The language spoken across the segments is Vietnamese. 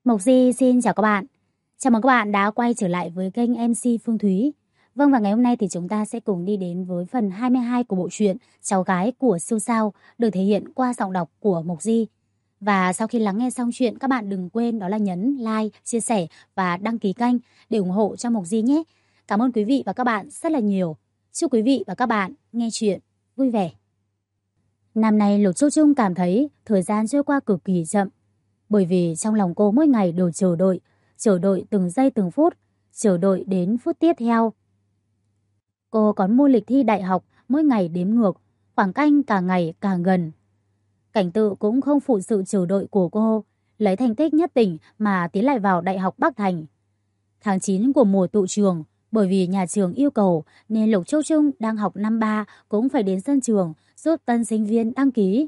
Mộc Di xin chào các bạn. Chào mừng các bạn đã quay trở lại với kênh MC Phương Thúy. Vâng, và ngày hôm nay thì chúng ta sẽ cùng đi đến với phần 22 của bộ truyện Cháu gái của siêu sao được thể hiện qua giọng đọc của Mộc Di. Và sau khi lắng nghe xong chuyện, các bạn đừng quên đó là nhấn like, chia sẻ và đăng ký kênh để ủng hộ cho Mộc Di nhé. Cảm ơn quý vị và các bạn rất là nhiều. Chúc quý vị và các bạn nghe chuyện vui vẻ. Năm nay Lục Châu Trung cảm thấy thời gian trôi qua cực kỳ chậm. Bởi vì trong lòng cô mỗi ngày đều chờ đợi từng giây từng phút, chờ đợi đến phút tiếp theo. Cô còn mua lịch thi đại học, mỗi ngày đếm ngược, khoảng cách càng ngày càng gần. Cảnh Tự cũng không phụ sự chờ đợi của cô, lấy thành tích nhất tỉnh mà tiến lại vào Đại học Bắc Thành. Tháng 9 của mùa tụ trường, bởi vì nhà trường yêu cầu nên Lục Châu Trung đang học năm 3 cũng phải đến sân trường giúp tân sinh viên đăng ký.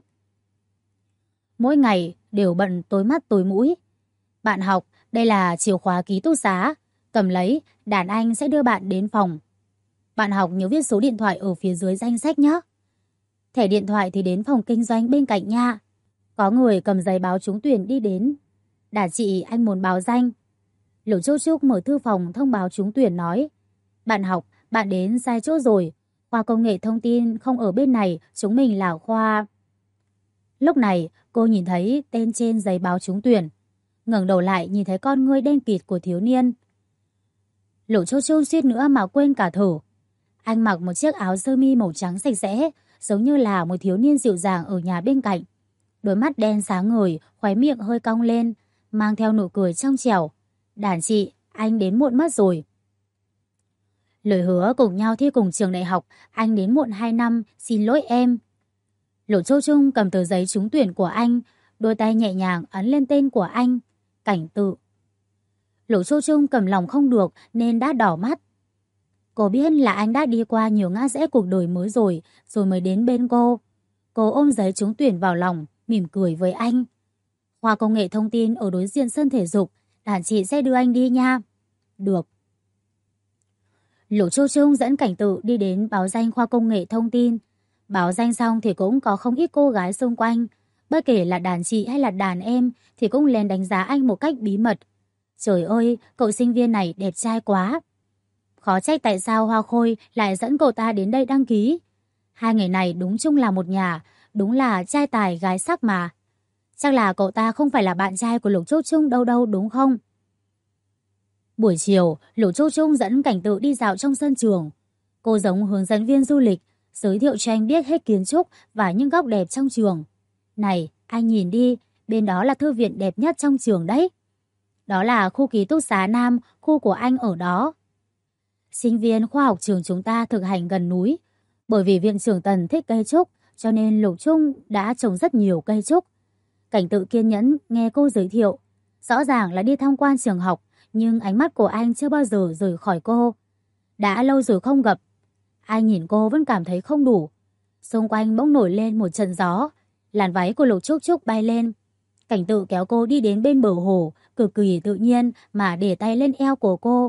Mỗi ngày đều bận tối mắt tối mũi. Bạn học, đây là chìa khóa ký túc xá, cầm lấy, đàn anh sẽ đưa bạn đến phòng. Bạn học nhớ viết số điện thoại ở phía dưới danh sách nhé. Thẻ điện thoại thì đến phòng kinh doanh bên cạnh nha. Có người cầm giấy báo trúng tuyển đi đến. Đàn chị, anh muốn báo danh. Lục Châu Trúc mở thư phòng thông báo trúng tuyển nói: Bạn học, bạn đến sai chỗ rồi. Khoa công nghệ thông tin không ở bên này, chúng mình là khoa... Lúc này cô nhìn thấy tên trên giấy báo trúng tuyển, ngẩng đầu lại nhìn thấy con ngươi đen kịt của thiếu niên. Lục Châu Châu suýt nữa mà quên cả thở. Anh mặc một chiếc áo sơ mi màu trắng sạch sẽ, giống như là một thiếu niên dịu dàng ở nhà bên cạnh. Đôi mắt đen sáng ngời, khóe miệng hơi cong lên, mang theo nụ cười trong trẻo. Đàn chị, anh đến muộn mất rồi. Lời hứa cùng nhau thi cùng trường đại học, anh đến muộn 2 năm, xin lỗi em. Lục Châu Trung cầm tờ giấy trúng tuyển của anh, đôi tay nhẹ nhàng ấn lên tên của anh, Cảnh Tự. Lục Châu Trung cầm lòng không được nên đã đỏ mắt. Cô biết là anh đã đi qua nhiều ngã rẽ cuộc đời rồi mới đến bên cô. Cô ôm giấy trúng tuyển vào lòng, mỉm cười với anh. Khoa công nghệ thông tin ở đối diện sân thể dục, đàn chị sẽ đưa anh đi nha. Được. Lục Châu Trung dẫn Cảnh Tự đi đến báo danh khoa công nghệ thông tin. Báo danh xong thì cũng có không ít cô gái xung quanh. Bất kể là đàn chị hay là đàn em thì cũng lên đánh giá anh một cách bí mật. Trời ơi, cậu sinh viên này đẹp trai quá. Khó trách tại sao Hoa Khôi lại dẫn cậu ta đến đây đăng ký. Hai người này đúng chung là một nhà, đúng là trai tài gái sắc mà. Chắc là cậu ta không phải là bạn trai của Lục Châu Trung đâu đúng không? Buổi chiều, Lục Châu Trung dẫn Cảnh Tự đi dạo trong sân trường. Cô giống hướng dẫn viên du lịch, giới thiệu cho anh biết hết kiến trúc và những góc đẹp trong trường. Này, anh nhìn đi, bên đó là thư viện đẹp nhất trong trường đấy. Đó là khu ký túc xá Nam, khu của anh ở đó. Sinh viên khoa học trường chúng ta thực hành gần núi. Bởi vì viện trưởng Tần thích cây trúc, cho nên Lục Trung đã trồng rất nhiều cây trúc. Cảnh Tự kiên nhẫn nghe cô giới thiệu. Rõ ràng là đi tham quan trường học, nhưng ánh mắt của anh chưa bao giờ rời khỏi cô. Đã lâu rồi không gặp. Anh nhìn cô vẫn cảm thấy không đủ. Xung quanh bỗng nổi lên một trận gió. Làn váy của Lục Trúc Trúc bay lên. Cảnh Tự kéo cô đi đến bên bờ hồ, cực kỳ tự nhiên mà để tay lên eo của cô.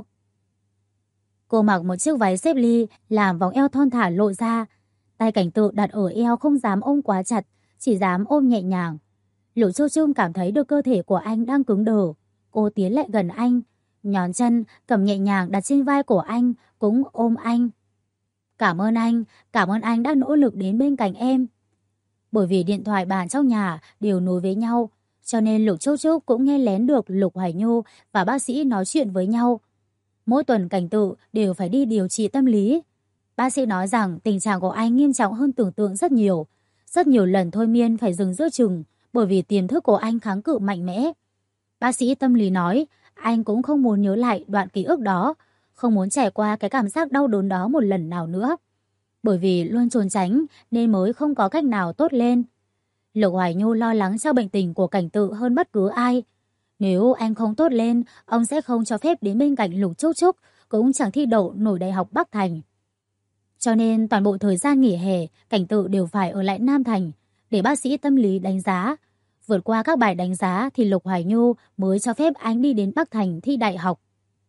Cô mặc một chiếc váy xếp ly, làm vòng eo thon thả lộ ra. Tay Cảnh Tự đặt ở eo không dám ôm quá chặt, chỉ dám ôm nhẹ nhàng. Lục Châu Trung cảm thấy được cơ thể của anh đang cứng đờ. Cô tiến lại gần anh, nhón chân cầm nhẹ nhàng đặt trên vai của anh, cũng ôm anh. Cảm ơn anh đã nỗ lực đến bên cạnh em. Bởi vì điện thoại bàn trong nhà đều nối với nhau, cho nên Lục Châu Trúc cũng nghe lén được Lục Hoài Nhu và bác sĩ nói chuyện với nhau. Mỗi tuần Cảnh Tự đều phải đi điều trị tâm lý. Bác sĩ nói rằng tình trạng của anh nghiêm trọng hơn tưởng tượng rất nhiều. Rất nhiều lần thôi miên phải dừng giữa chừng bởi vì tiềm thức của anh kháng cự mạnh mẽ. Bác sĩ tâm lý nói anh cũng không muốn nhớ lại đoạn ký ức đó, không muốn trải qua cái cảm giác đau đớn đó một lần nào nữa. Bởi vì luôn trốn tránh nên mới không có cách nào tốt lên. Lục Hoài Nhu lo lắng cho bệnh tình của Cảnh Tự hơn bất cứ ai. Nếu anh không tốt lên, ông sẽ không cho phép đến bên cạnh Lục Trúc Trúc, cũng chẳng thi đậu nổi Đại học Bắc Thành. Cho nên toàn bộ thời gian nghỉ hè, Cảnh Tự đều phải ở lại Nam Thành để bác sĩ tâm lý đánh giá. Vượt qua các bài đánh giá thì Lục Hoài Nhu mới cho phép anh đi đến Bắc Thành thi đại học.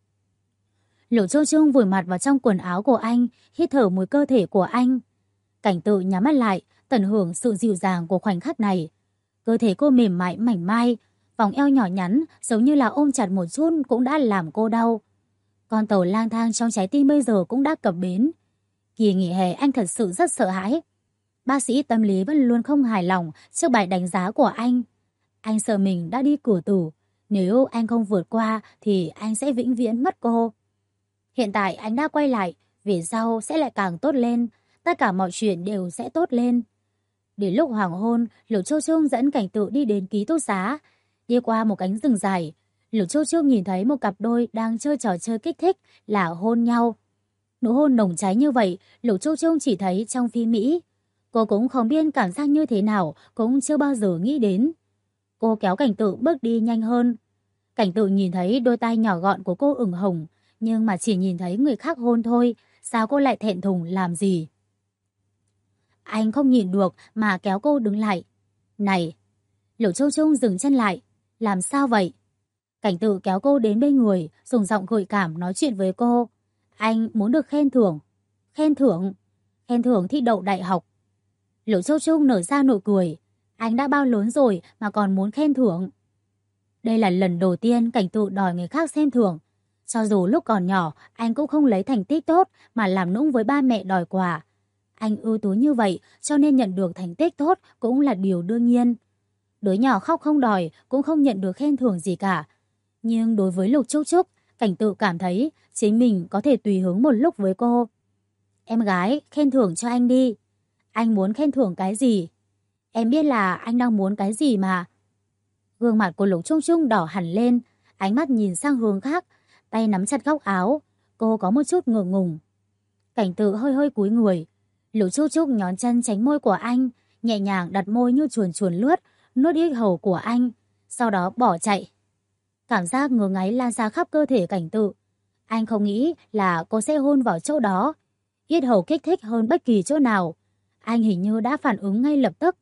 Lục Châu Trung vùi mặt vào trong quần áo của anh, hít thở mùi cơ thể của anh. Cảnh Tự nhắm mắt lại, tận hưởng sự dịu dàng của khoảnh khắc này. Cơ thể cô mềm mại mảnh mai, Vòng eo nhỏ nhắn giống như là ôm chặt một chút cũng đã làm cô đau. Con tàu lang thang trong trái tim bây giờ cũng đã cập bến. Kỳ nghỉ hè anh thật sự rất sợ hãi. Bác sĩ tâm lý vẫn luôn không hài lòng trước bài đánh giá của anh. Anh sợ mình đã đi cửa tử. Nếu anh không vượt qua thì anh sẽ vĩnh viễn mất cô. Hiện tại anh đã quay lại, về sau sẽ lại càng tốt lên. Tất cả mọi chuyện đều sẽ tốt lên. Đến lúc hoàng hôn, Lục Châu Trương dẫn Cảnh Tự đi đến ký túc xá. Đi qua một cánh rừng dài, Lục Châu Trương nhìn thấy một cặp đôi đang chơi trò chơi kích thích là hôn nhau. Nụ hôn nồng cháy như vậy, Lục Châu Trương chỉ thấy trong phim Mỹ. Cô cũng không biết cảm giác như thế nào, cũng chưa bao giờ nghĩ đến. Cô kéo Cảnh Tự bước đi nhanh hơn. Cảnh Tự nhìn thấy đôi tay nhỏ gọn của cô ửng hồng, nhưng mà chỉ nhìn thấy người khác hôn thôi, sao cô lại thẹn thùng làm gì? Anh không nhìn được mà kéo cô đứng lại. Này! Lục Châu Trương dừng chân lại. Làm sao vậy? Cảnh Tự kéo cô đến bên người, dùng giọng gợi cảm nói chuyện với cô. Anh muốn được khen thưởng. Khen thưởng? Khen thưởng thi đậu đại học. Lục Châu Trương nở ra nụ cười. Anh đã bao lớn rồi mà còn muốn khen thưởng. Đây là lần đầu tiên Cảnh Tự đòi người khác xem thưởng. Cho dù lúc còn nhỏ, anh cũng không lấy thành tích tốt mà làm nũng với ba mẹ đòi quà. Anh ưu tú như vậy cho nên nhận được thành tích tốt cũng là điều đương nhiên. Đứa nhỏ khóc không đòi cũng không nhận được khen thưởng gì cả. Nhưng đối với Lục Trúc Trúc, Cảnh Tự cảm thấy chính mình có thể tùy hứng một lúc với cô. Em gái, khen thưởng cho anh đi. Anh muốn khen thưởng cái gì? Em biết là anh đang muốn cái gì mà. Gương mặt của Lục Trúc Trúc đỏ hẳn lên, ánh mắt nhìn sang hướng khác, tay nắm chặt góc áo. Cô có một chút ngượng ngùng. Cảnh Tự hơi hơi cúi người. Lục Trúc Trúc nhón chân tránh môi của anh, nhẹ nhàng đặt môi như chuồn chuồn lướt, nuốt yết hầu của anh, sau đó bỏ chạy. Cảm giác ngứa ngáy lan ra khắp cơ thể Cảnh Tự. Anh không nghĩ là cô sẽ hôn vào chỗ đó. Yết hầu kích thích hơn bất kỳ chỗ nào. Anh hình như đã phản ứng ngay lập tức.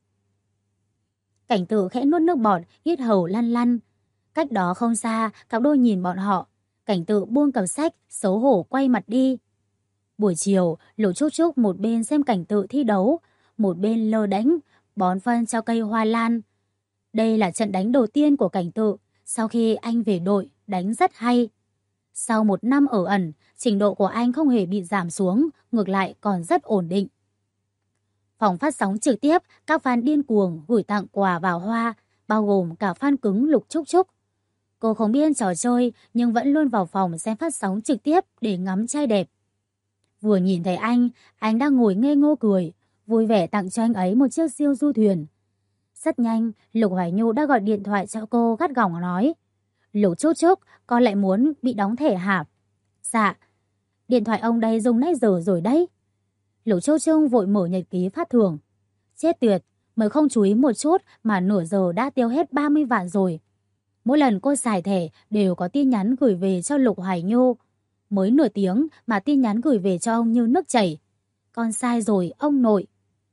Cảnh Tự khẽ nuốt nước bọt, yết hầu lăn lăn. Cách đó không xa, cặp đôi nhìn bọn họ. Cảnh Tự buông cặp sách, xấu hổ quay mặt đi. Buổi chiều, Lục Trúc Trúc một bên xem Cảnh Tự thi đấu, một bên lơ đánh, bón phân cho cây hoa lan. Đây là trận đánh đầu tiên của Cảnh Tự sau khi anh về đội, đánh rất hay. Sau một năm ở ẩn, trình độ của anh không hề bị giảm xuống, ngược lại còn rất ổn định. Phòng phát sóng trực tiếp, các fan điên cuồng gửi tặng quà vào hoa, bao gồm cả fan cứng Lục Trúc Trúc. Cô không biết trò chơi nhưng vẫn luôn vào phòng xem phát sóng trực tiếp để ngắm trai đẹp. Vừa nhìn thấy anh đang ngồi ngây ngô cười, vui vẻ tặng cho anh ấy một chiếc siêu du thuyền. Rất nhanh, Lục Hoài Nhu đã gọi điện thoại cho cô gắt gỏng nói. Lục Trúc Trúc, con lại muốn bị đóng thẻ hả? Dạ, điện thoại ông đây dùng nãy giờ rồi đấy. Lục Trúc Trúc vội mở nhật ký phát thưởng. Chết tuyệt, mới không chú ý một chút mà nửa giờ đã tiêu hết 30 vạn rồi. Mỗi lần cô xài thẻ đều có tin nhắn gửi về cho Lục Hoài Nhu. Mới nửa tiếng mà tin nhắn gửi về cho ông như nước chảy. Con sai rồi, ông nội.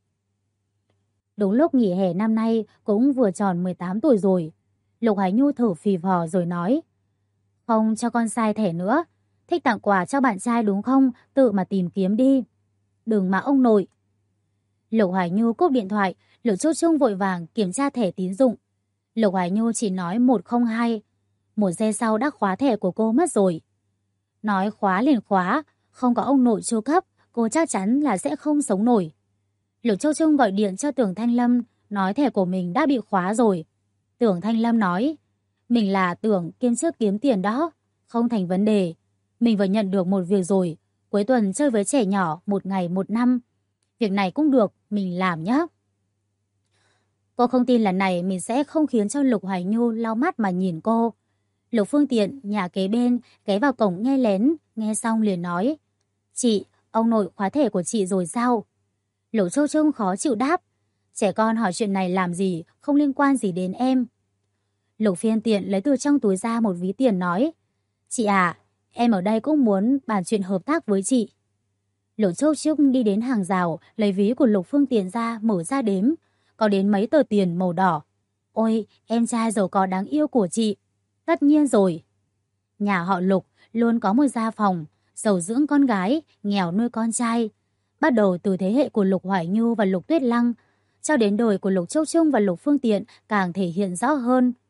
Đúng lúc nghỉ hè năm nay cũng vừa tròn 18 tuổi rồi. Lục Hoài Nhu thở phì phò rồi nói. Không cho con sai thẻ nữa. Thích tặng quà cho bạn trai đúng không? Tự mà tìm kiếm đi. Đừng mà ông nội. Lục Hoài Nhu cúp điện thoại. Lục Trúc Trúc vội vàng kiểm tra thẻ tín dụng. Lục Hoài Nhu chỉ nói 102. Một giây sau đã khóa thẻ của cô mất rồi. Nói khóa liền khóa. Không có ông nội chu cấp, cô chắc chắn là sẽ không sống nổi. Lục Châu Trung gọi điện cho Tưởng Thanh Lâm, nói thẻ của mình đã bị khóa rồi. Tưởng Thanh Lâm nói, mình là Tưởng kiêm chức kiếm tiền đó, không thành vấn đề. Mình vừa nhận được một việc rồi, cuối tuần chơi với trẻ nhỏ 1 ngày 1 năm. Việc này cũng được, mình làm nhé. Cô không tin lần này mình sẽ không khiến cho Lục Hoài Nhu lau mắt mà nhìn cô. Lục Phương Tiện, nhà kế bên, ghé vào cổng nghe lén, nghe xong liền nói. Chị, ông nội khóa thẻ của chị rồi sao? Lục Châu Trung khó chịu đáp. Trẻ con hỏi chuyện này làm gì, không liên quan gì đến em. Lục Phiên Tiện lấy từ trong túi ra một ví tiền nói. Chị à, em ở đây cũng muốn bàn chuyện hợp tác với chị. Lục Châu Trung đi đến hàng rào, lấy ví của Lục Phương Tiện ra, mở ra đếm. Có đến mấy tờ tiền màu đỏ. Ôi, em trai giàu có đáng yêu của chị. Tất nhiên rồi. Nhà họ Lục luôn có một gia phòng, giàu dưỡng con gái, nghèo nuôi con trai. Bắt đầu từ thế hệ của Lục Hoài Nhu và Lục Tuyết Lăng, cho đến đời của Lục Châu Trung và Lục Phương Tiện càng thể hiện rõ hơn.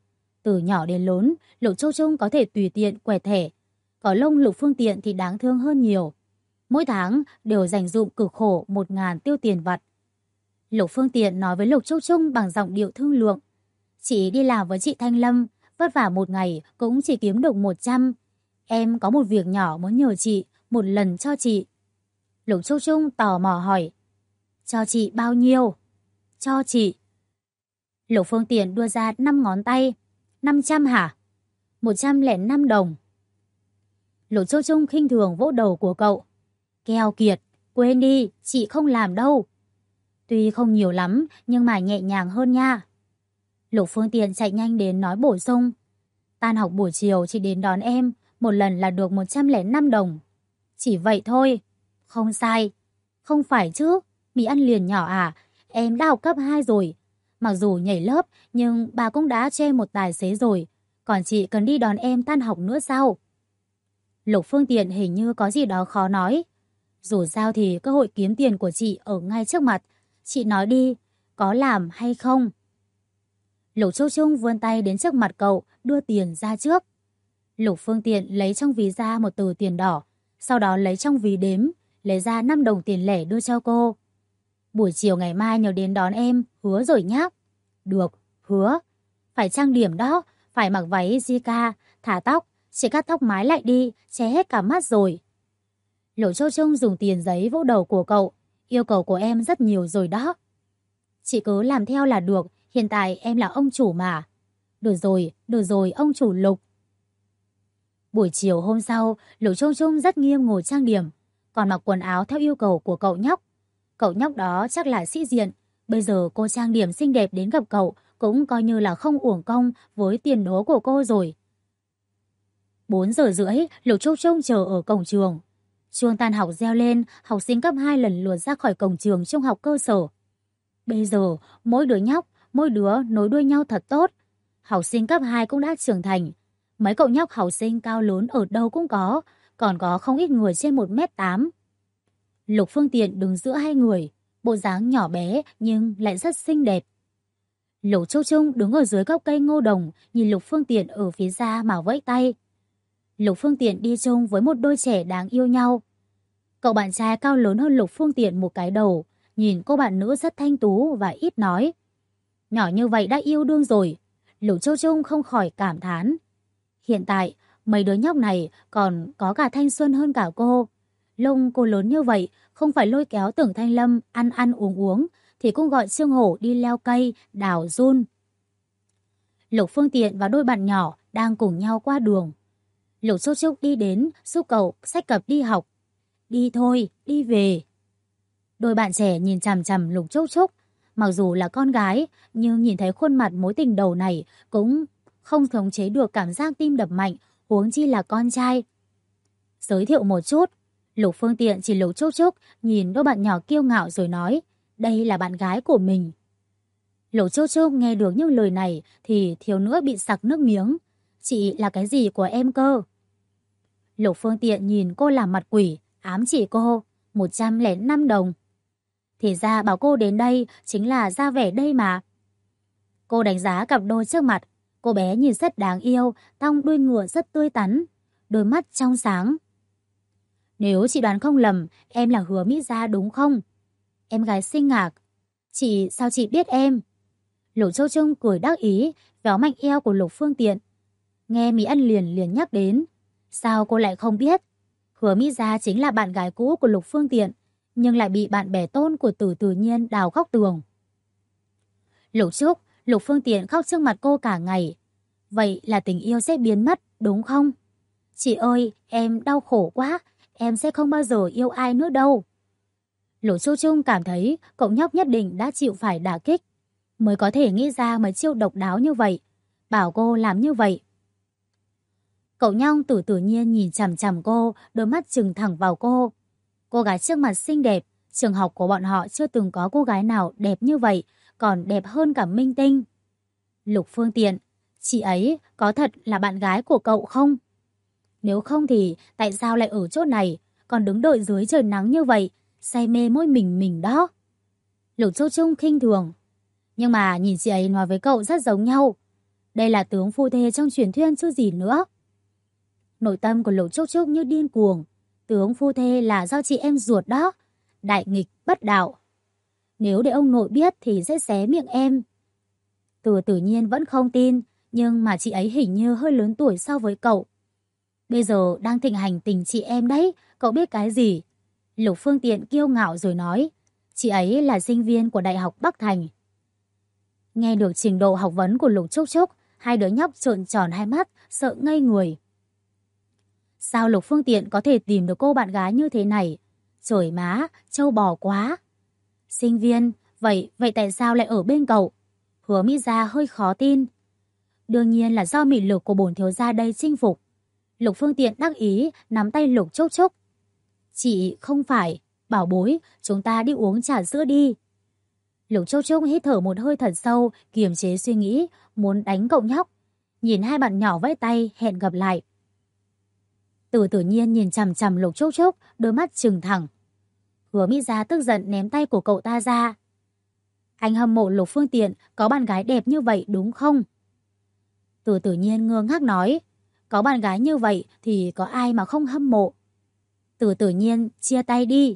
Từ nhỏ đến lớn, Lục Châu Trung có thể tùy tiện quẹt thẻ. Có lông Lục Phương Tiện thì đáng thương hơn nhiều. Mỗi tháng đều dành dụm cực khổ 1.000 tiêu tiền vặt. Lục Phương Tiện nói với Lục Châu Trung bằng giọng điệu thương lượng. Chị đi làm với chị Thanh Lâm, vất vả một ngày cũng chỉ kiếm được 100. Em có một việc nhỏ muốn nhờ chị, một lần cho chị. Lục Châu Trung tò mò hỏi. Cho chị bao nhiêu? Cho chị. Lục Phương Tiện đưa ra 5 ngón tay. 500 hả? 105 đồng. Lục Châu Trung khinh thường vỗ đầu của cậu. Keo kiệt, quên đi, chị không làm đâu. Tuy không nhiều lắm, nhưng mà nhẹ nhàng hơn nha. Lục Phương Tiện chạy nhanh đến nói bổ sung. Tan học buổi chiều chị đến đón em, một lần là được 105 đồng. Chỉ vậy thôi. Không sai. Không phải chứ, mì ăn liền nhỏ à, em đã học cấp 2 rồi. Mặc dù nhảy lớp, nhưng bà cũng đã cho em một tài xế rồi. Còn chị cần đi đón em tan học nữa sao? Lục Phương Tiện hình như có gì đó khó nói. Dù sao thì cơ hội kiếm tiền của chị ở ngay trước mặt. Chị nói đi, có làm hay không? Lục Châu Trung vươn tay đến trước mặt cậu, đưa tiền ra trước. Lục Phương Tiện lấy trong ví ra một tờ tiền đỏ, sau đó lấy trong ví đếm, lấy ra 5 đồng tiền lẻ đưa cho cô. Buổi chiều ngày mai nhớ đến đón em, hứa rồi nhá. Được, hứa. Phải trang điểm đó, phải mặc váy Zika, thả tóc, chỉ cắt tóc mái lại đi, che hết cả mắt rồi. Lục Châu Trung dùng tiền giấy vỗ đầu của cậu, yêu cầu của em rất nhiều rồi đó. Chị cứ làm theo là được, hiện tại em là ông chủ mà. Được rồi, ông chủ Lục. Buổi chiều hôm sau, Lục Châu Trung rất nghiêm ngồi trang điểm, còn mặc quần áo theo yêu cầu của cậu nhóc. Cậu nhóc đó chắc là sĩ diện, bây giờ cô trang điểm xinh đẹp đến gặp cậu cũng coi như là không uổng công với tiền đố của cô rồi. 4 giờ rưỡi, Lục Châu Trung chờ ở cổng trường. Chuông tan học reo lên, học sinh cấp 2 lần lượt ra khỏi cổng trường trung học cơ sở. Bây giờ, mỗi đứa nhóc, mỗi đứa nối đuôi nhau thật tốt. Học sinh cấp 2 cũng đã trưởng thành. Mấy cậu nhóc học sinh cao lớn ở đâu cũng có, còn có không ít người trên 1m8. Lục Phương Tiện đứng giữa hai người, bộ dáng nhỏ bé nhưng lại rất xinh đẹp. Lục Châu Trung đứng ở dưới gốc cây ngô đồng, nhìn Lục Phương Tiện ở phía xa mà vẫy tay. Lục Phương Tiện đi chung với một đôi trẻ đáng yêu nhau. Cậu bạn trai cao lớn hơn Lục Phương Tiện một cái đầu, nhìn cô bạn nữ rất thanh tú và ít nói. Nhỏ như vậy đã yêu đương rồi, Lục Châu Trung không khỏi cảm thán. Hiện tại, mấy đứa nhóc này còn có cả thanh xuân hơn cả cô. Lông cô lớn như vậy, không phải lôi kéo Tưởng Thanh Lâm ăn ăn uống uống, thì cũng gọi Trương Hổ đi leo cây, đào giun. Lục Phương Tiện và đôi bạn nhỏ đang cùng nhau qua đường. Lục Châu Trúc đi đến giúp cậu xách cặp đi học. Đi thôi, đi về. Đôi bạn trẻ nhìn chằm chằm Lục Châu Trúc. Mặc dù là con gái, nhưng nhìn thấy khuôn mặt mối tình đầu này cũng không khống chế được cảm giác tim đập mạnh, huống chi là con trai. Giới thiệu một chút, Lục Phương Tiện chỉ Lục Châu Trúc nhìn đôi bạn nhỏ kiêu ngạo rồi nói, đây là bạn gái của mình. Lục Châu Trúc nghe được những lời này thì thiếu nữa bị sặc nước miếng. Chị là cái gì của em cơ? Lục Phương Tiện nhìn cô làm mặt quỷ, ám chỉ cô, 105 đồng. Thì ra bảo cô đến đây chính là ra vẻ đây mà. Cô đánh giá cặp đôi trước mặt, cô bé nhìn rất đáng yêu, tông đuôi ngựa rất tươi tắn, đôi mắt trong sáng. Nếu chị đoán không lầm, em là Hứa Mỹ Gia đúng không? Em gái xinh ngạc. Sao chị biết em? Lục Châu Trung cười đắc ý, véo mạnh eo của Lục Phương Tiện. Nghe Mỹ Ân liền nhắc đến. Sao cô lại không biết? Hứa Mỹ Gia chính là bạn gái cũ của Lục Phương Tiện, nhưng lại bị bạn bè tôn của Từ Từ Nhiên đào khóc tường. Lục Phương Tiện khóc trước mặt cô cả ngày. Vậy là tình yêu sẽ biến mất, đúng không? Chị ơi, em đau khổ quá, em sẽ không bao giờ yêu ai nữa đâu. Lục Châu Trung cảm thấy cậu nhóc nhất định đã chịu phải đả kích, mới có thể nghĩ ra mấy chiêu độc đáo như vậy, bảo cô làm như vậy. Cậu nhóc Từ Từ Nhiên nhìn chằm chằm cô, đôi mắt trừng thẳng vào cô. Cô gái trước mặt xinh đẹp, trường học của bọn họ chưa từng có cô gái nào đẹp như vậy, còn đẹp hơn cả minh tinh. Lục Phương Tiện, chị ấy có thật là bạn gái của cậu không? Nếu không thì tại sao lại ở chỗ này, còn đứng đợi dưới trời nắng như vậy, say mê mỗi mình đó. Lục Châu Trung khinh thường. Nhưng mà nhìn chị ấy nói với cậu rất giống nhau. Đây là tướng phu thê trong truyền thuyết chứ gì nữa. Nội tâm của Lục Trúc Trúc như điên cuồng. Tướng phu thê là do chị em ruột đó. Đại nghịch bất đạo. Nếu để ông nội biết thì sẽ xé miệng em. Từ Tử Nhiên vẫn không tin, nhưng mà chị ấy hình như hơi lớn tuổi so với cậu. Bây giờ đang thịnh hành tình chị em đấy, cậu biết cái gì? Lục Phương Tiện kiêu ngạo rồi nói, chị ấy là sinh viên của Đại học Bắc Thành. Nghe được trình độ học vấn của Lục Trúc Trúc, hai đứa nhóc trợn tròn hai mắt, sợ ngây người. Sao Lục Phương Tiện có thể tìm được cô bạn gái như thế này? Trời má, trâu bò quá. Sinh viên, vậy tại sao lại ở bên cậu? Hứa Mỹ Gia hơi khó tin. Đương nhiên là do mị lực của bổn thiếu gia đây chinh phục. Lục Phương Tiện đắc ý nắm tay Lục Trúc Trúc. Chị không phải, bảo bối, chúng ta đi uống trà sữa đi. Lục Trúc Trúc hít thở một hơi thật sâu, kiềm chế suy nghĩ, muốn đánh cậu nhóc. Nhìn hai bạn nhỏ vẫy tay, hẹn gặp lại. Từ Tử Nhiên nhìn chằm chằm Lục Trúc Trúc, đôi mắt trừng thẳng. Hứa Mỹ Gia tức giận ném tay của cậu ta ra. Anh hâm mộ Lục Phương Tiện có bạn gái đẹp như vậy đúng không? Từ Tử Nhiên ngơ ngác nói, có bạn gái như vậy thì có ai mà không hâm mộ. Từ Tử Nhiên chia tay đi.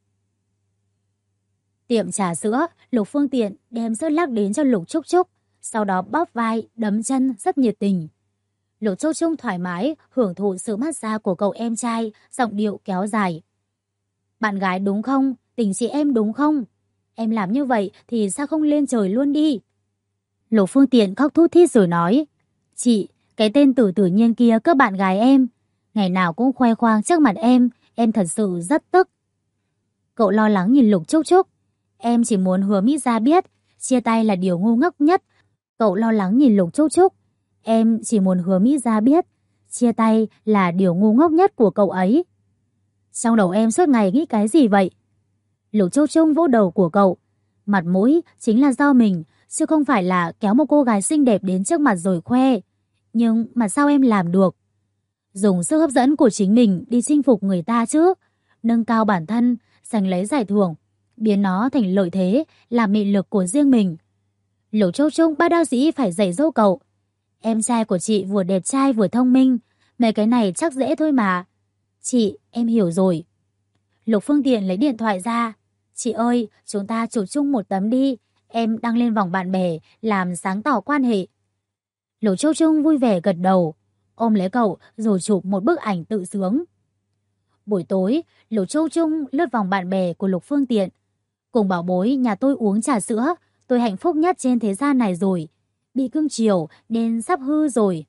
Tiệm trà sữa, Lục Phương Tiện đem sữa lắc đến cho Lục Trúc Trúc, sau đó bóp vai, đấm chân rất nhiệt tình. Lục Trúc Trúc thoải mái hưởng thụ sự massage của cậu em trai, giọng điệu kéo dài. Bạn gái đúng không? Tình chị em đúng không? Em làm như vậy thì sao không lên trời luôn đi? Lục Phương Tiện khóc thút thít rồi nói, chị, cái tên Tử Tử Nhiên kia cướp bạn gái em, ngày nào cũng khoe khoang trước mặt em thật sự rất tức. Cậu lo lắng nhìn Lục Trúc Trúc, em chỉ muốn Hứa Mỹ Gia biết, chia tay là điều ngu ngốc nhất. Cậu lo lắng nhìn Lục Trúc Trúc, em chỉ muốn Hứa Mỹ Gia biết, chia tay là điều ngu ngốc nhất của cậu ấy. Trong đầu em suốt ngày nghĩ cái gì vậy? Lục Trúc Trúc vỗ đầu của cậu, mặt mũi chính là do mình, chứ không phải là kéo một cô gái xinh đẹp đến trước mặt rồi khoe. Nhưng mà sao em làm được? Dùng sức hấp dẫn của chính mình đi chinh phục người ta chứ, nâng cao bản thân, giành lấy giải thưởng, biến nó thành lợi thế, là mị lực của riêng mình. Lục Trúc Trúc bác đạo dĩ phải dạy dỗ cậu. Em trai của chị vừa đẹp trai vừa thông minh, mấy cái này chắc dễ thôi mà. Chị, em hiểu rồi. Lục Phương Tiện lấy điện thoại ra. Chị ơi, chúng ta chụp chung một tấm đi, em đăng lên vòng bạn bè, làm sáng tỏ quan hệ. Lục Trúc Trúc vui vẻ gật đầu, ôm lấy cậu rồi chụp một bức ảnh tự sướng. Buổi tối, Lục Trúc Trúc lướt vòng bạn bè của Lục Phương Tiện. Cùng bảo bối nhà tôi uống trà sữa, tôi hạnh phúc nhất trên thế gian này rồi. Bị cưng chiều nên sắp hư rồi.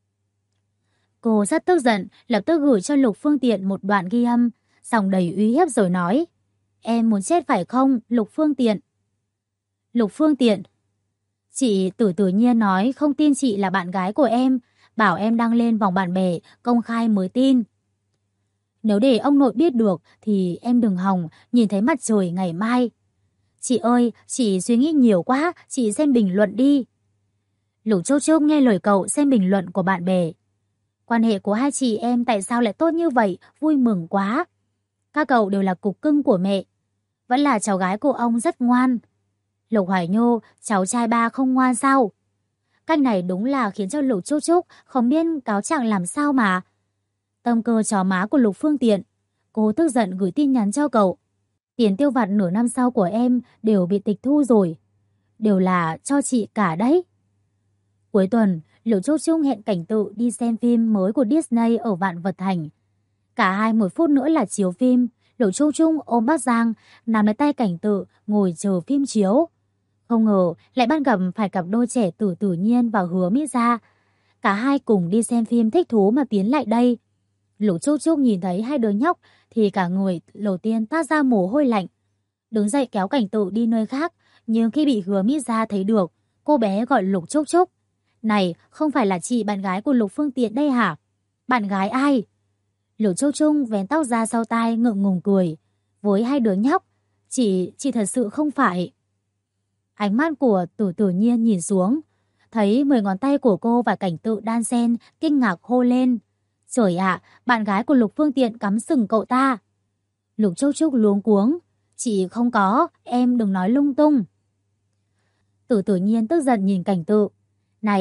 Cô rất tức giận, lập tức gửi cho Lục Phương Tiện một đoạn ghi âm, giọng đầy uy hiếp rồi nói. Em muốn chết phải không, Lục Phương Tiện? Lục Phương Tiện. Chị Tử Nhiên nói không tin chị là bạn gái của em, bảo em đăng lên vòng bạn bè, công khai mới tin. Nếu để ông nội biết được thì em đừng hòng nhìn thấy mặt trời ngày mai. Chị ơi, chị suy nghĩ nhiều quá, chị xem bình luận đi. Lục Trúc Trúc nghe lời cậu xem bình luận của bạn bè. Quan hệ của hai chị em tại sao lại tốt như vậy, vui mừng quá. Các cậu đều là cục cưng của mẹ. Vẫn là cháu gái của ông rất ngoan. Lục Hoài Nhô, cháu trai ba không ngoan sao? Cách này đúng là khiến cho Lục Trúc Trúc không biết cáo trạng làm sao mà. Tâm cơ chó má của Lục Phương Tiện. Cô tức giận gửi tin nhắn cho cậu. Tiền tiêu vặt nửa năm sau của em đều bị tịch thu rồi. Đều là cho chị cả đấy. Cuối tuần, Lục Trúc Trúc hẹn Cảnh Tự đi xem phim mới của Disney ở Vạn Vật Thành. Cả hai 1 phút nữa là chiếu phim. Lục Trúc Trúc ôm bác Giang, nắm lấy tay Cảnh Tự ngồi chờ phim chiếu. Không ngờ lại bắt gặp phải cặp đôi trẻ Tử Nhiên và Hứa Mỹ Gia. Cả hai cùng đi xem phim thích thú mà tiến lại đây. Lục Trúc Trúc nhìn thấy hai đứa nhóc thì cả người đầu tiên toát ra mồ hôi lạnh. Đứng dậy kéo Cảnh Tự đi nơi khác, nhưng khi bị Hứa Mỹ Gia thấy được, cô bé gọi Lục Trúc Trúc. Này, không phải là chị bạn gái của Lục Phương Tiện đây hả? Bạn gái ai? Lục Trúc Trúc vén tóc ra sau tai ngượng ngùng cười. Với hai đứa nhóc, chị thật sự không phải. Ánh mắt của Tử Nhiên nhìn xuống, thấy 10 ngón tay của cô và Cảnh Tự đan xen, kinh ngạc hô lên. Trời ạ, bạn gái của Lục Phương Tiện cắm sừng cậu ta. Lục Trúc Trúc luống cuống. Chị không có, em đừng nói lung tung. Tử Nhiên tức giận nhìn Cảnh Tự. Này,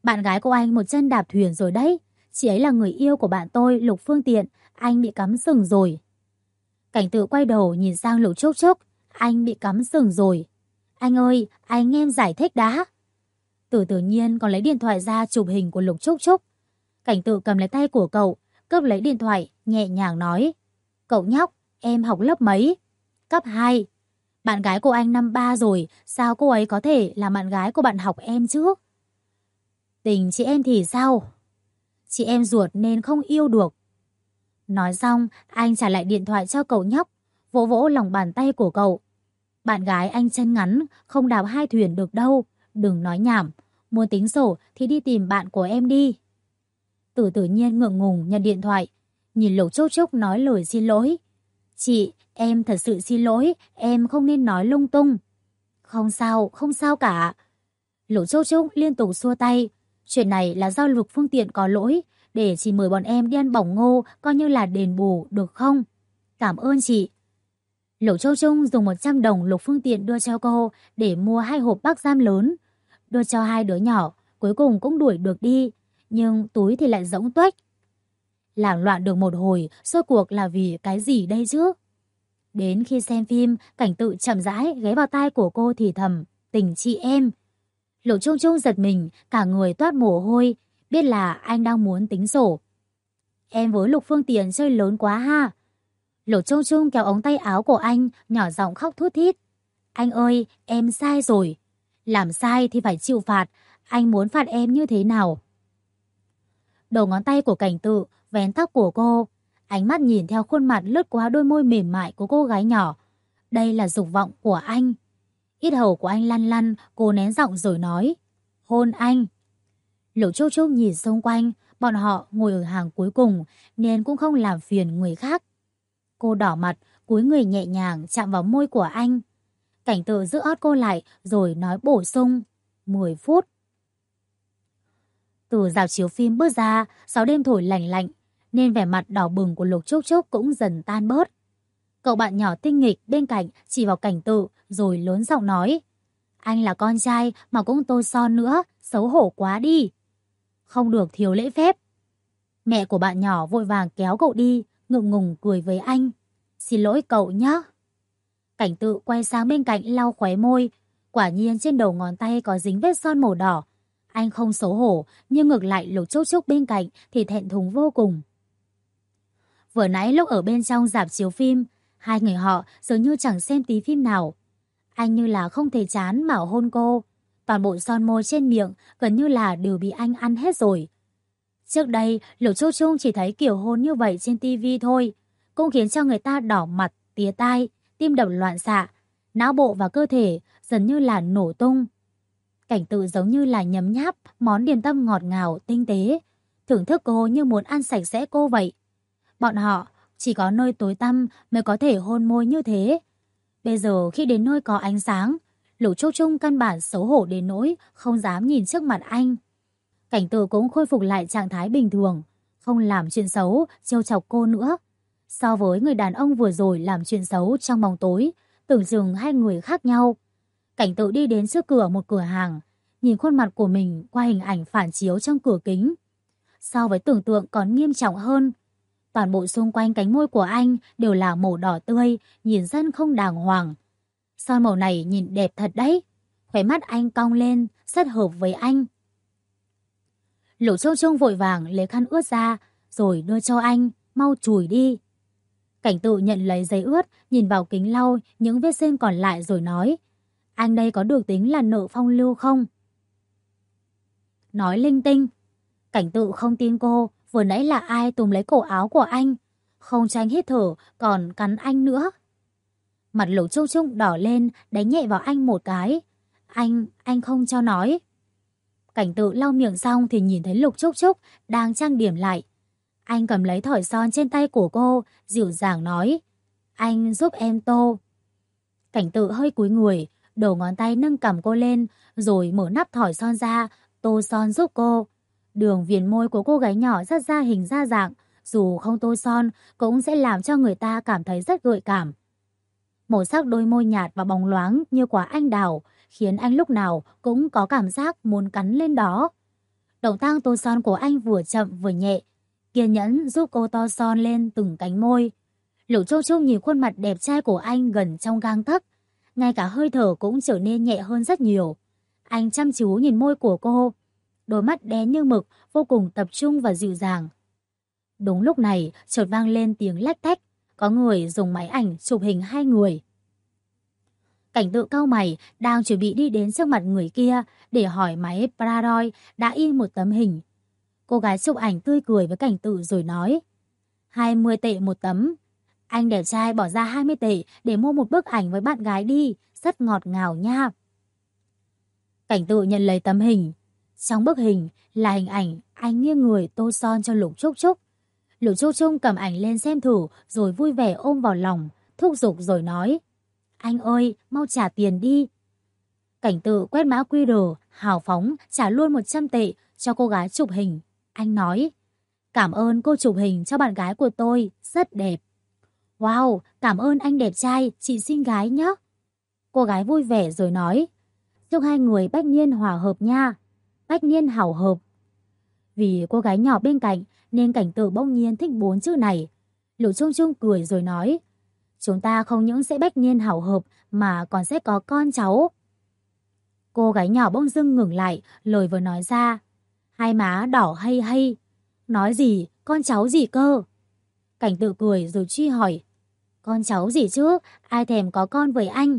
Bạn gái của anh một chân đạp thuyền rồi đấy. Chị ấy là người yêu của bạn tôi, Lục Phương Tiện. Anh bị cắm sừng rồi. Cảnh Tự quay đầu nhìn sang Lục Trúc Trúc. Anh bị cắm sừng rồi. Anh ơi, anh nghe em giải thích đã. Tự nhiên còn lấy điện thoại ra chụp hình của Lục Trúc Trúc. Cảnh Tự cầm lấy tay của cậu, cướp lấy điện thoại, nhẹ nhàng nói. Cậu nhóc, em học lớp mấy? Cấp 2. Bạn gái của anh năm 3 rồi, sao cô ấy có thể là bạn gái của bạn học em chứ? Tình chị em thì sao? Chị em ruột nên không yêu được. Nói xong, anh trả lại điện thoại cho cậu nhóc, vỗ vỗ lòng bàn tay của cậu. Bạn gái anh chân ngắn, không đạp hai thuyền được đâu, đừng nói nhảm. Muốn tính sổ thì đi tìm bạn của em đi. Tự nhiên ngượng ngùng nhận điện thoại, nhìn Lục Trúc Trúc nói lời xin lỗi. Chị, em thật sự xin lỗi, em không nên nói lung tung. Không sao, không sao cả. Lục Trúc Trúc liên tục xua tay. Chuyện này là do Lục Phương Tiện có lỗi, để chị mời bọn em đi ăn bỏng ngô, coi như là đền bù, được không? Cảm ơn chị. Lục Trúc Trúc dùng 100 đồng Lục Phương Tiện đưa cho cô để mua 2 hộp bác giam lớn. Đưa cho 2 đứa nhỏ, cuối cùng cũng đuổi được đi. Nhưng túi thì lại rỗng tuếch. Lảng loạn được một hồi, rốt cuộc là vì cái gì đây chứ? Đến khi xem phim, Cảnh Tự chậm rãi ghé vào tai của cô thì thầm, tình chị em. Lục Trung Trung giật mình, cả người toát mồ hôi, biết là anh đang muốn tính sổ. Em với Lục Phương Tiền chơi lớn quá ha. Lục Trung Trung kéo ống tay áo của anh, nhỏ giọng khóc thút thít. Anh ơi, em sai rồi. Làm sai thì phải chịu phạt, anh muốn phạt em như thế nào? Đầu ngón tay của Cảnh Tự vén tóc của cô, ánh mắt nhìn theo khuôn mặt lướt qua đôi môi mềm mại của cô gái nhỏ. Đây là dục vọng của anh. Yết hầu của anh lăn lăn, cô nén giọng rồi nói. Hôn anh. Lục Trúc Trúc nhìn xung quanh, bọn họ ngồi ở hàng cuối cùng nên cũng không làm phiền người khác. Cô đỏ mặt, cúi người nhẹ nhàng chạm vào môi của anh. Cảnh Tự giữ ót cô lại rồi nói bổ sung. 10 phút. Từ rạp chiếu phim bước ra, gió đêm thổi lành lạnh, nên vẻ mặt đỏ bừng của Lục Trúc Trúc cũng dần tan bớt. Cậu bạn nhỏ tinh nghịch bên cạnh chỉ vào Cảnh Tự rồi lớn giọng nói. Anh là con trai mà cũng tô son nữa, xấu hổ quá đi. Không được thiếu lễ phép. Mẹ của bạn nhỏ vội vàng kéo cậu đi, ngượng ngùng cười với anh. Xin lỗi cậu nhé. Cảnh Tự quay sang bên cạnh lau khóe môi. Quả nhiên trên đầu ngón tay có dính vết son màu đỏ. Anh không xấu hổ, nhưng ngược lại Lục Trúc Trúc bên cạnh thì thẹn thùng vô cùng. Vừa nãy lúc ở bên trong rạp chiếu phim, hai người họ dường như chẳng xem tí phim nào. Anh như là không thể chán mà hôn cô. Toàn bộ son môi trên miệng gần như là đều bị anh ăn hết rồi. Trước đây, Lục Trúc Trúc chỉ thấy kiểu hôn như vậy trên tivi thôi, cũng khiến cho người ta đỏ mặt, tía tai, tim đập loạn xạ, não bộ và cơ thể dần như là nổ tung. Cảnh Tự giống như là nhấm nháp món điểm tâm ngọt ngào, tinh tế, thưởng thức cô như muốn ăn sạch sẽ cô vậy. Bọn họ chỉ có nơi tối tăm mới có thể hôn môi như thế. Bây giờ khi đến nơi có ánh sáng, Lục Trúc Trúc căn bản xấu hổ đến nỗi không dám nhìn trước mặt anh. Cảnh Tự cũng khôi phục lại trạng thái bình thường, không làm chuyện xấu, trêu chọc cô nữa. So với người đàn ông vừa rồi làm chuyện xấu trong bóng tối, tưởng chừng hai người khác nhau. Cảnh Tự đi đến trước cửa một cửa hàng, nhìn khuôn mặt của mình qua hình ảnh phản chiếu trong cửa kính. So với tưởng tượng còn nghiêm trọng hơn. Toàn bộ xung quanh cánh môi của anh đều là màu đỏ tươi, nhìn rất không đàng hoàng. Son màu này nhìn đẹp thật đấy. Khóe mắt anh cong lên, rất hợp với anh. Lục Trúc Trúc vội vàng lấy khăn ướt ra, rồi đưa cho anh, mau chùi đi. Cảnh Tự nhận lấy giấy ướt, nhìn vào kính lau những vết sên còn lại rồi nói. Anh đây có được tính là nợ phong lưu không? Nói linh tinh. Cảnh Tự không tin cô, vừa nãy là ai túm lấy cổ áo của anh. Không cho anh hít thở, còn cắn anh nữa. Mặt Lục Trúc Trúc đỏ lên, đánh nhẹ vào anh một cái. Anh không cho nói. Cảnh Tự lau miệng xong thì nhìn thấy Lục Trúc Trúc đang trang điểm lại. Anh cầm lấy thỏi son trên tay của cô, dịu dàng nói. Anh giúp em tô. Cảnh Tự hơi cúi người, đầu ngón tay nâng cằm cô lên, rồi mở nắp thỏi son ra, tô son giúp cô. Đường viền môi của cô gái nhỏ rất ra hình ra dạng, dù không tô son cũng sẽ làm cho người ta cảm thấy rất gợi cảm. Màu sắc đôi môi nhạt và bóng loáng như quả anh đào, khiến anh lúc nào cũng có cảm giác muốn cắn lên đó. Động tác tô son của anh vừa chậm vừa nhẹ, kiên nhẫn giúp cô tô son lên từng cánh môi. Lục Trúc Trúc nhìn khuôn mặt đẹp trai của anh gần trong gang tấc, ngay cả hơi thở cũng trở nên nhẹ hơn rất nhiều. Anh chăm chú nhìn môi của cô, đôi mắt đen như mực, vô cùng tập trung và dịu dàng. Đúng lúc này, chợt vang lên tiếng lách tách, có người dùng máy ảnh chụp hình hai người. Cảnh Tự cau mày, đang chuẩn bị đi đến trước mặt người kia để hỏi máy Polaroid đã in một tấm hình. Cô gái chụp ảnh tươi cười với Cảnh Tự rồi nói: 20 tệ một tấm. Anh đẹp trai bỏ ra 20 tệ để mua một bức ảnh với bạn gái đi, rất ngọt ngào nha. Cảnh Tự nhận lấy tấm hình. Trong bức hình là hình ảnh anh nghiêng người tô son cho Lục Trúc Trúc. Lục Trúc Trúc cầm ảnh lên xem thử rồi vui vẻ ôm vào lòng, thúc giục rồi nói: Anh ơi, mau trả tiền đi. Cảnh Tự quét mã QR, hào phóng trả luôn 100 tệ cho cô gái chụp hình. Anh nói: Cảm ơn cô chụp hình cho bạn gái của tôi, rất đẹp. Wow, cảm ơn anh đẹp trai, chị xinh gái nhé. Cô gái vui vẻ rồi nói: Chúc hai người bách niên hòa hợp nha. Bách niên hảo hợp. Vì cô gái nhỏ bên cạnh nên Cảnh Tự bỗng nhiên thích 4 chữ này. Lục Trung Trung cười rồi nói: Chúng ta không những sẽ bách niên hảo hợp mà còn sẽ có con cháu. Cô gái nhỏ bỗng dưng ngừng lại, lời vừa nói ra. Hai má đỏ hay hay. Nói gì, con cháu gì cơ? Cảnh Tự cười rồi truy hỏi: Con cháu gì chứ, ai thèm có con với anh?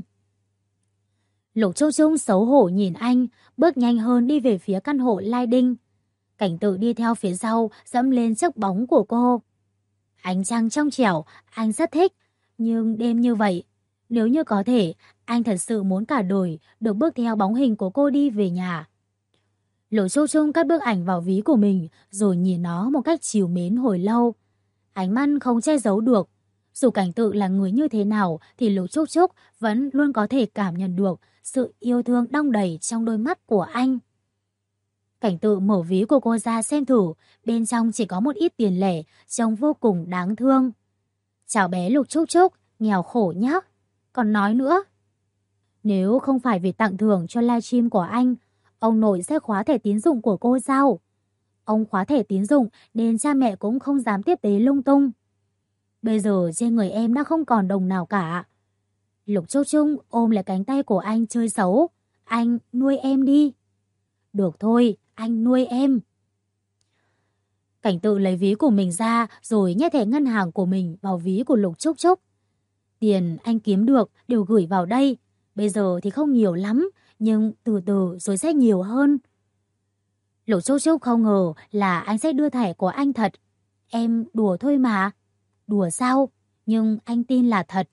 Lục Trung Trung xấu hổ nhìn anh, bước nhanh hơn đi về phía căn hộ Lai Đinh. Cảnh Tự đi theo phía sau, dẫm lên chiếc bóng của cô. Ánh trăng trong trẻo, anh rất thích. Nhưng đêm như vậy, nếu như có thể, anh thật sự muốn cả đời được bước theo bóng hình của cô đi về nhà. Lục Trung Trung cất bức ảnh vào ví của mình rồi nhìn nó một cách trìu mến hồi lâu. Ánh mắt không che giấu được. Dù Cảnh Tự là người như thế nào thì Lục Trúc Trúc vẫn luôn có thể cảm nhận được sự yêu thương đong đầy trong đôi mắt của anh. Cảnh Tự mở ví của cô ra xem thử, bên trong chỉ có một ít tiền lẻ, trông vô cùng đáng thương. Chào bé Lục Trúc Trúc, nghèo khổ nhá. Còn nói nữa, nếu không phải vì tặng thưởng cho livestream của anh, ông nội sẽ khóa thẻ tín dụng của cô sao? Ông khóa thẻ tín dụng nên cha mẹ cũng không dám tiếp tế lung tung. Bây giờ trên người em đã không còn đồng nào cả. Lục Trúc Trúc ôm lấy cánh tay của anh chơi xấu. Anh nuôi em đi. Được thôi, anh nuôi em. Cảnh Tự lấy ví của mình ra rồi nhét thẻ ngân hàng của mình vào ví của Lục Trúc Trúc. Tiền anh kiếm được đều gửi vào đây. Bây giờ thì không nhiều lắm, nhưng từ từ rồi sẽ nhiều hơn. Lục Trúc Trúc không ngờ là anh sẽ đưa thẻ của anh thật. Em đùa thôi mà. Đùa sao? Nhưng anh tin là thật.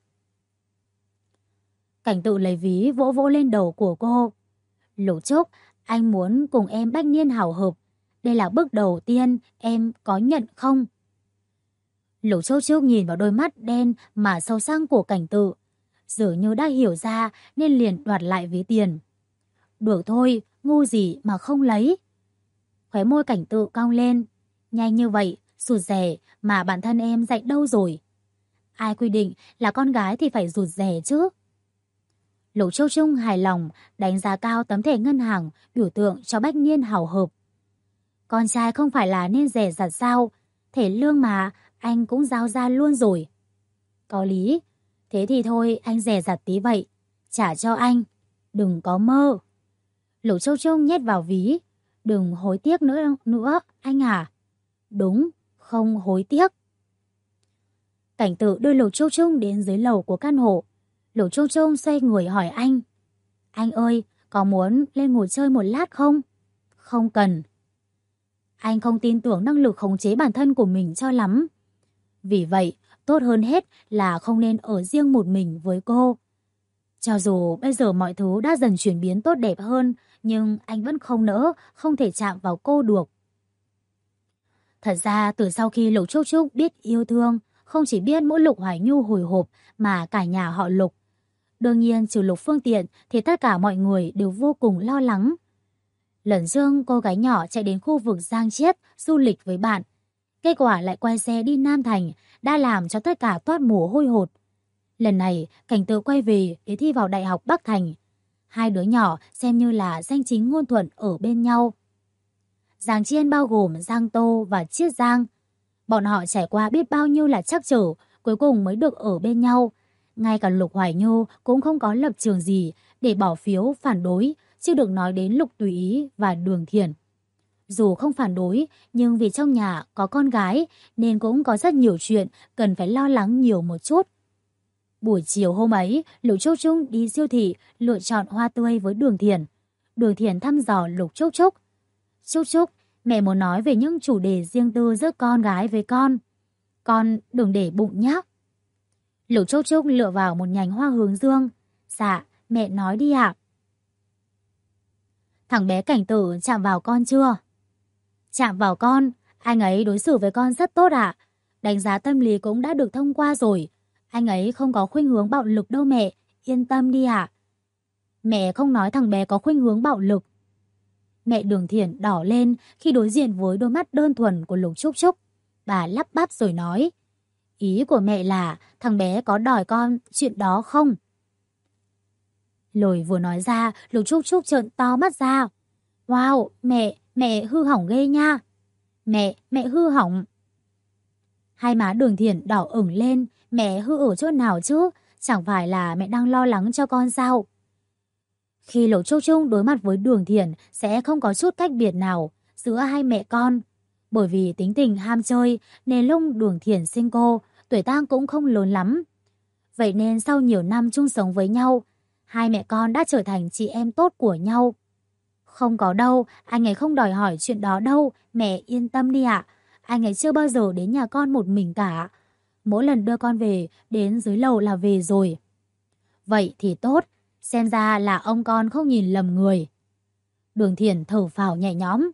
Cảnh Tự lấy ví vỗ vỗ lên đầu của cô. Lục Trúc, anh muốn cùng em bách niên hảo hợp. Đây là bước đầu tiên, em có nhận không? Lục Trúc Trúc nhìn vào đôi mắt đen mà sâu sắc của Cảnh Tự. Dường như đã hiểu ra nên liền đoạt lại ví tiền. Được thôi, ngu gì mà không lấy. Khóe môi Cảnh Tự cong lên. Nhanh như vậy, rụt rè mà bản thân em dạy đâu rồi? Ai quy định là con gái thì phải rụt rè chứ? Lục Trúc Trúc hài lòng, đánh giá cao tấm thẻ ngân hàng, biểu tượng cho bách niên hảo hợp. Con trai không phải là nên rẻ rặt sao? Thẻ lương mà, anh cũng giao ra luôn rồi. Có lý, thế thì thôi anh rẻ rặt tí vậy. Trả cho anh, đừng có mơ. Lục Trúc Trúc nhét vào ví. Đừng hối tiếc nữa anh à. Đúng, không hối tiếc. Cảnh Tự đưa Lục Trúc Trúc đến dưới lầu của căn hộ. Lục Trúc Trúc xoay người hỏi anh. Anh ơi, có muốn lên ngồi chơi một lát không? Không cần. Anh không tin tưởng năng lực khống chế bản thân của mình cho lắm. Vì vậy, tốt hơn hết là không nên ở riêng một mình với cô. Cho dù bây giờ mọi thứ đã dần chuyển biến tốt đẹp hơn, nhưng anh vẫn không nỡ, không thể chạm vào cô được. Thật ra từ sau khi Lục Trúc Trúc biết yêu thương, không chỉ biết mỗi Lục Hoài Nhu hồi hộp mà cả nhà họ Lục. Đương nhiên trừ Lục Phương Tiện thì tất cả mọi người đều vô cùng lo lắng. Lần trước cô gái nhỏ chạy đến khu vực Giang Chiết du lịch với bạn. Kết quả lại quay xe đi Nam Thành, đã làm cho tất cả toát mồ hôi hột. Lần này Cảnh Tự quay về để thi vào Đại học Bắc Thành. Hai đứa nhỏ xem như là danh chính ngôn thuận ở bên nhau. Giang Chiên bao gồm Giang Tô và Chiết Giang. Bọn họ trải qua biết bao nhiêu là trắc trở, cuối cùng mới được ở bên nhau. Ngay cả Lục Hoài Nhu cũng không có lập trường gì để bỏ phiếu phản đối, chưa được nói đến Lục Tùy Ý và Đường Thiển. Dù không phản đối, nhưng vì trong nhà có con gái nên cũng có rất nhiều chuyện cần phải lo lắng nhiều một chút. Buổi chiều hôm ấy, Lục Trúc Trúc đi siêu thị lựa chọn hoa tươi với Đường Thiển. Đường Thiển thăm dò Lục Trúc Trúc. Trúc Trúc, mẹ muốn nói về những chủ đề riêng tư giữa con gái với con. Con đừng để bụng nhé. Lục Trúc Trúc lựa vào một nhành hoa hướng dương. Dạ, mẹ nói đi ạ. Thằng bé Cảnh Tử chạm vào con chưa? Chạm vào con, anh ấy đối xử với con rất tốt ạ. Đánh giá tâm lý cũng đã được thông qua rồi. Anh ấy không có khuynh hướng bạo lực đâu mẹ, yên tâm đi ạ. Mẹ không nói thằng bé có khuynh hướng bạo lực. Mẹ Đường Thiển đỏ lên khi đối diện với đôi mắt đơn thuần của Lục Trúc Trúc. Bà lắp bắp rồi nói. Ý của mẹ là thằng bé có đòi con chuyện đó không? Lời vừa nói ra, Lục Trúc Trúc trợn to mắt ra. Wow, mẹ hư hỏng ghê nha. Mẹ hư hỏng. Hai má Đường Thiển đỏ ửng lên. Mẹ hư ở chỗ nào chứ? Chẳng phải là mẹ đang lo lắng cho con sao? Khi Lục Trúc Trúc đối mặt với Đường Thiển sẽ không có chút cách biệt nào giữa hai mẹ con. Bởi vì tính tình ham chơi nên lúc Đường Thiển sinh cô, tuổi tác cũng không lớn lắm. Vậy nên sau nhiều năm chung sống với nhau, hai mẹ con đã trở thành chị em tốt của nhau. Không có đâu, anh ấy không đòi hỏi chuyện đó đâu, mẹ yên tâm đi ạ. Anh ấy chưa bao giờ đến nhà con một mình cả. Mỗi lần đưa con về, đến dưới lầu là về rồi. Vậy thì tốt, xem ra là ông con không nhìn lầm người. Đường Thiển thở phào nhẹ nhõm.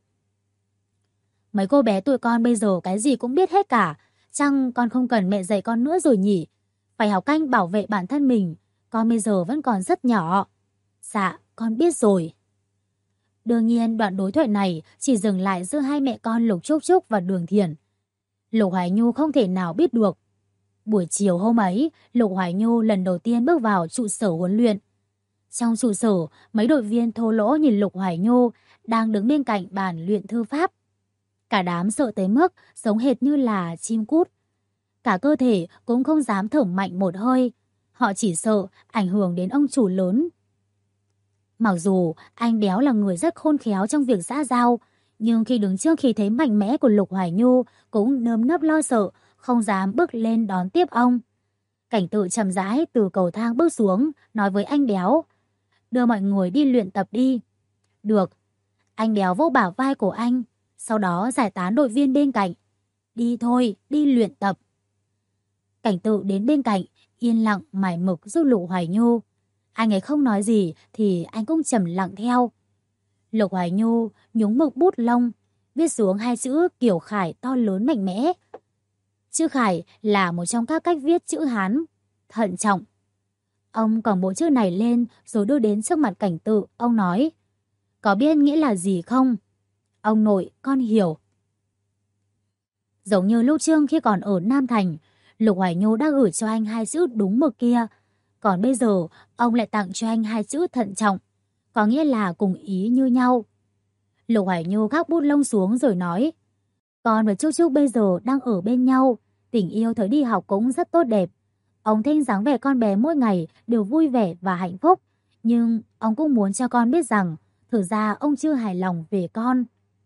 Mấy cô bé tụi con bây giờ cái gì cũng biết hết cả. Chăng con không cần mẹ dạy con nữa rồi nhỉ? Phải học cách bảo vệ bản thân mình. Con bây giờ vẫn còn rất nhỏ. Dạ, con biết rồi. Đương nhiên đoạn đối thoại này chỉ dừng lại giữa hai mẹ con Lục Trúc Trúc và Đường Thiển. Lục Hoài Nhu không thể nào biết được. Buổi chiều hôm ấy, Lục Hoài Nhu lần đầu tiên bước vào trụ sở huấn luyện. Trong trụ sở, mấy đội viên thô lỗ nhìn Lục Hoài Nhu đang đứng bên cạnh bàn luyện thư pháp. Cả đám sợ tới mức giống hệt như là chim cút. Cả cơ thể cũng không dám thở mạnh một hơi. Họ chỉ sợ ảnh hưởng đến ông chủ lớn. Mặc dù anh Béo là người rất khôn khéo trong việc xã giao, nhưng khi đứng trước khí thế mạnh mẽ của Lục Hoài Nhu cũng nơm nớp lo sợ, không dám bước lên đón tiếp ông. Cảnh Tự chậm rãi từ cầu thang bước xuống, nói với anh Béo. Đưa mọi người đi luyện tập đi. Được. Anh Béo vỗ bả vai của anh, sau đó giải tán đội viên bên cạnh. Đi thôi, đi luyện tập. Cảnh Tự đến bên cạnh, yên lặng mải mực giúp Lục Hoài Nhu. Anh ấy không nói gì thì anh cũng trầm lặng theo. Lục Hoài Nhu nhúng mực bút lông, viết xuống hai chữ Kiều Khải to lớn mạnh mẽ. Chữ Khải là một trong các cách viết chữ Hán, thận trọng. Ông cầm bộ chữ này lên rồi đưa đến trước mặt Cảnh Tự, ông nói. Có biết nghĩa là gì không? Ông nội, con hiểu. Giống như lúc trước khi còn ở Nam Thành, Lục Hoài Nhu đã gửi cho anh hai chữ đúng mực kia. Còn bây giờ, ông lại tặng cho anh hai chữ thận trọng, có nghĩa là cùng ý như nhau. Lục Hoài Nhu gác bút lông xuống rồi nói. Con và Trúc Trúc bây giờ đang ở bên nhau, tình yêu thời đi học cũng rất tốt đẹp. Ông thích dáng vẻ con bé mỗi ngày đều vui vẻ và hạnh phúc, nhưng ông cũng muốn cho con biết rằng thực ra ông chưa hài lòng về con.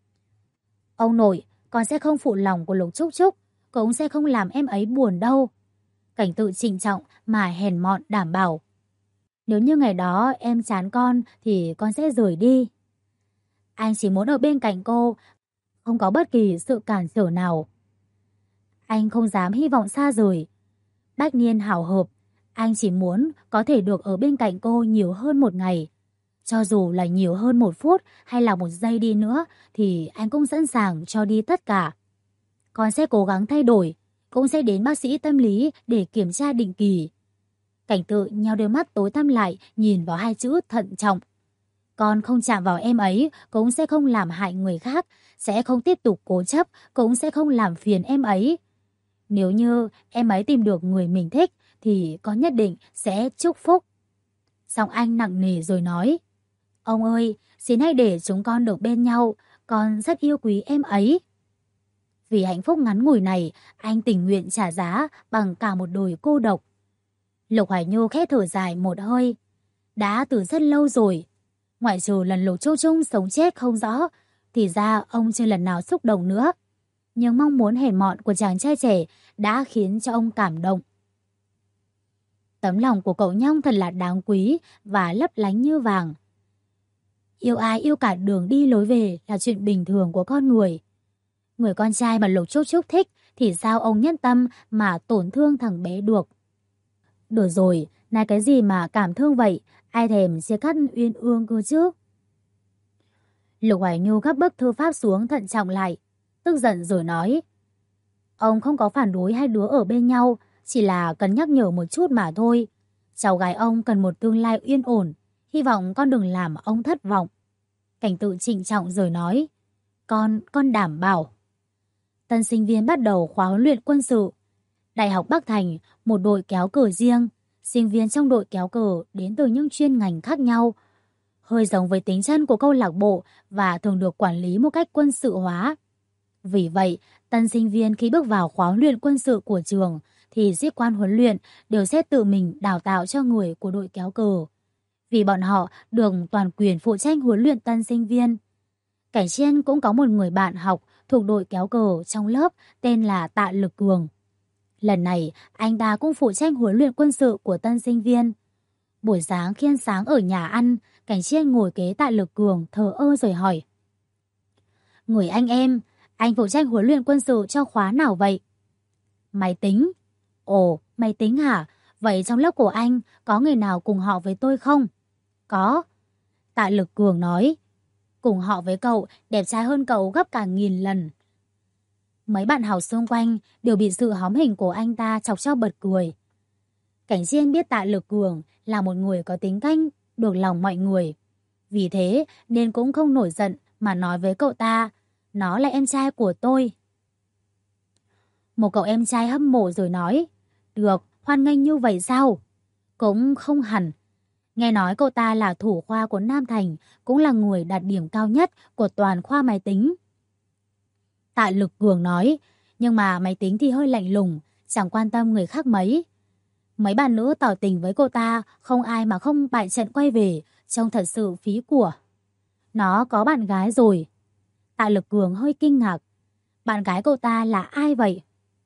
Ông nội, con sẽ không phụ lòng của Lục Trúc Trúc, cũng sẽ không làm em ấy buồn đâu. Cảnh Tự trịnh trọng mà hèn mọn đảm bảo. Nếu như ngày đó em chán con thì con sẽ rời đi. Anh chỉ muốn ở bên cạnh cô, không có bất kỳ sự cản trở nào. Anh không dám hy vọng xa rời. Bách niên hảo hợp, anh chỉ muốn có thể được ở bên cạnh cô nhiều hơn một ngày. Cho dù là nhiều hơn 1 phút hay là 1 giây đi nữa thì anh cũng sẵn sàng cho đi tất cả. Con sẽ cố gắng thay đổi, cũng sẽ đến bác sĩ tâm lý để kiểm tra định kỳ. Cảnh Tự nheo đôi mắt tối tăm lại nhìn vào hai chữ thận trọng. Con không chạm vào em ấy, cũng sẽ không làm hại người khác, sẽ không tiếp tục cố chấp, cũng sẽ không làm phiền em ấy. Nếu như em ấy tìm được người mình thích thì con nhất định sẽ chúc phúc. Giọng anh nặng nề rồi nói. Ông ơi, xin hãy để chúng con được bên nhau, con rất yêu quý em ấy. Vì hạnh phúc ngắn ngủi này, anh tình nguyện trả giá bằng cả một đời cô độc. Lục Hoài Nhu khẽ thở dài một hơi. Đã từ rất lâu rồi, ngoại trừ lần Lục Châu Trung sống chết không rõ, thì ra ông chưa lần nào xúc động nữa. Nhưng mong muốn hèn mọn của chàng trai trẻ đã khiến cho ông cảm động. Tấm lòng của cậu nhóc thật là đáng quý và lấp lánh như vàng. Yêu ai yêu cả đường đi lối về là chuyện bình thường của con người. Người con trai mà Lục Trúc Trúc thích thì sao ông nhất tâm mà tổn thương thằng bé được. Được rồi, này cái gì mà cảm thương vậy, ai thèm chia cắt uyên ương cơ chứ. Lục Hoài Nhu gấp bức thư pháp xuống thận trọng lại, tức giận rồi nói. Ông không có phản đối hai đứa ở bên nhau, chỉ là cần nhắc nhở một chút mà thôi. Cháu gái ông cần một tương lai yên ổn, hy vọng con đừng làm ông thất vọng. Cảnh Tự trịnh trọng rồi nói. Con đảm bảo. Tân sinh viên bắt đầu khóa huấn luyện quân sự. Đại học Bắc Thành, một đội kéo cờ riêng. Sinh viên trong đội kéo cờ đến từ những chuyên ngành khác nhau. Hơi giống với tính chất của câu lạc bộ và thường được quản lý một cách quân sự hóa. Vì vậy, tân sinh viên khi bước vào khóa huấn luyện quân sự của trường thì sĩ quan huấn luyện đều sẽ tự mình đào tạo cho người của đội kéo cờ. Vì bọn họ được toàn quyền phụ trách huấn luyện tân sinh viên. Cảnh Chiên cũng có một người bạn học thuộc đội kéo cờ trong lớp tên là Tạ Lực Cường. Lần này, anh ta cũng phụ trách huấn luyện quân sự của tân sinh viên. Buổi sáng khi ăn sáng ở nhà ăn, Cảnh Chiên ngồi kế Tạ Lực Cường thờ ơ rồi hỏi. Người anh phụ trách huấn luyện quân sự cho khóa nào vậy? Máy tính. Ồ, máy tính hả? Vậy trong lớp của anh có người nào cùng họ với tôi không? Có. Tạ Lực Cường nói. Cùng họ với cậu, đẹp trai hơn cậu gấp cả 1000 lần. Mấy bạn học xung quanh đều bị sự hóm hình của anh ta chọc cho bật cười. Cảnh Chiên biết Tạ Lực Cường là một người có tính cách được lòng mọi người. Vì thế nên cũng không nổi giận mà nói với cậu ta, nó là em trai của tôi. Một cậu em trai hâm mộ rồi nói, được, hoan nghênh như vậy sao? Cũng không hẳn. Nghe nói cậu ta là thủ khoa của Nam Thành, cũng là người đạt điểm cao nhất của toàn khoa máy tính. Tạ Lực Cường nói, nhưng mà máy tính thì hơi lạnh lùng, chẳng quan tâm người khác mấy. Mấy bạn nữ tỏ tình với cô ta, không ai mà không bại trận quay về, trông thật sự phí của. Nó có bạn gái rồi. Tạ Lực Cường hơi kinh ngạc. Bạn gái cậu ta là ai vậy?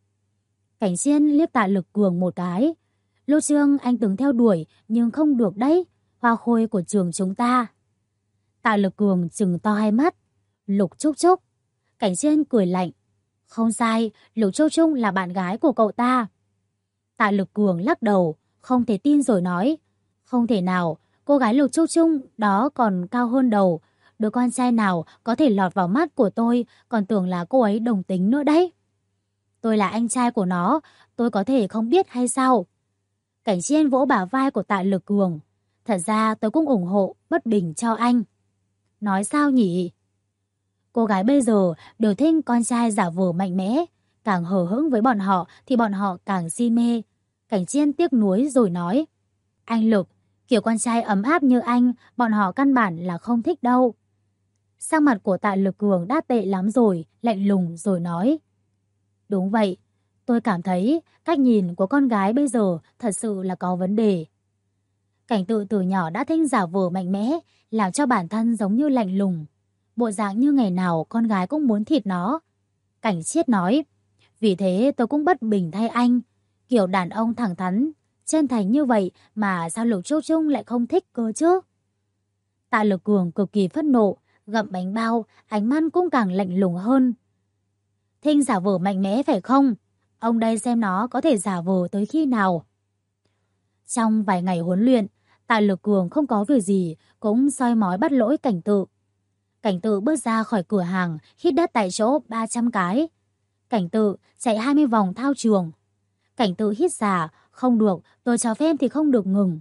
Cảnh Chiên liếc Tạ Lực Cường một cái. Lô Trương anh từng theo đuổi nhưng không được đấy, hoa khôi của trường chúng ta. Tạ Lực Cường trừng to hai mắt. Lục Trúc Trúc. Cảnh Chiên cười lạnh. Không sai, Lục Châu Trung là bạn gái của cậu ta. Tạ Lực Cường lắc đầu, không thể tin rồi nói. Không thể nào, cô gái Lục Châu Trung đó còn cao hơn đầu. Đứa con trai nào có thể lọt vào mắt của tôi còn tưởng là cô ấy đồng tính nữa đấy. Tôi là anh trai của nó, tôi có thể không biết hay sao? Cảnh Chiên vỗ bả vai của Tạ Lực Cường. Thật ra tôi cũng ủng hộ bất bình cho anh. Nói sao nhỉ? Cô gái bây giờ đều thích con trai giả vờ mạnh mẽ. Càng hờ hững với bọn họ thì bọn họ càng si mê. Cảnh Chiên tiếc nuối rồi nói. Anh Lực, kiểu con trai ấm áp như anh, bọn họ căn bản là không thích đâu. Sắc mặt của Tạ Lực Cường đã tệ lắm rồi, lạnh lùng rồi nói. Đúng vậy, tôi cảm thấy cách nhìn của con gái bây giờ thật sự là có vấn đề. Cảnh Tự từ nhỏ đã thích giả vờ mạnh mẽ, làm cho bản thân giống như lạnh lùng. Bộ dạng như ngày nào con gái cũng muốn thịt nó. Cảnh Chiết nói, vì thế tôi cũng bất bình thay anh. Kiểu đàn ông thẳng thắn, chân thành như vậy mà sao Lục Châu Trung lại không thích cơ chứ? Tạ Lực Cường cực kỳ phẫn nộ, gặm bánh bao, ánh mắt cũng càng lạnh lùng hơn. Thinh giả vờ mạnh mẽ phải không? Ông đây xem nó có thể giả vờ tới khi nào. Trong vài ngày huấn luyện, Tạ Lực Cường không có việc gì cũng soi mói bắt lỗi Cảnh Tự. Cảnh Tự bước ra khỏi cửa hàng, hít đất tại chỗ 300 cái. Cảnh Tự chạy 20 vòng thao trường. Cảnh Tự hít xả, không được, tôi cho phép thì không được ngừng.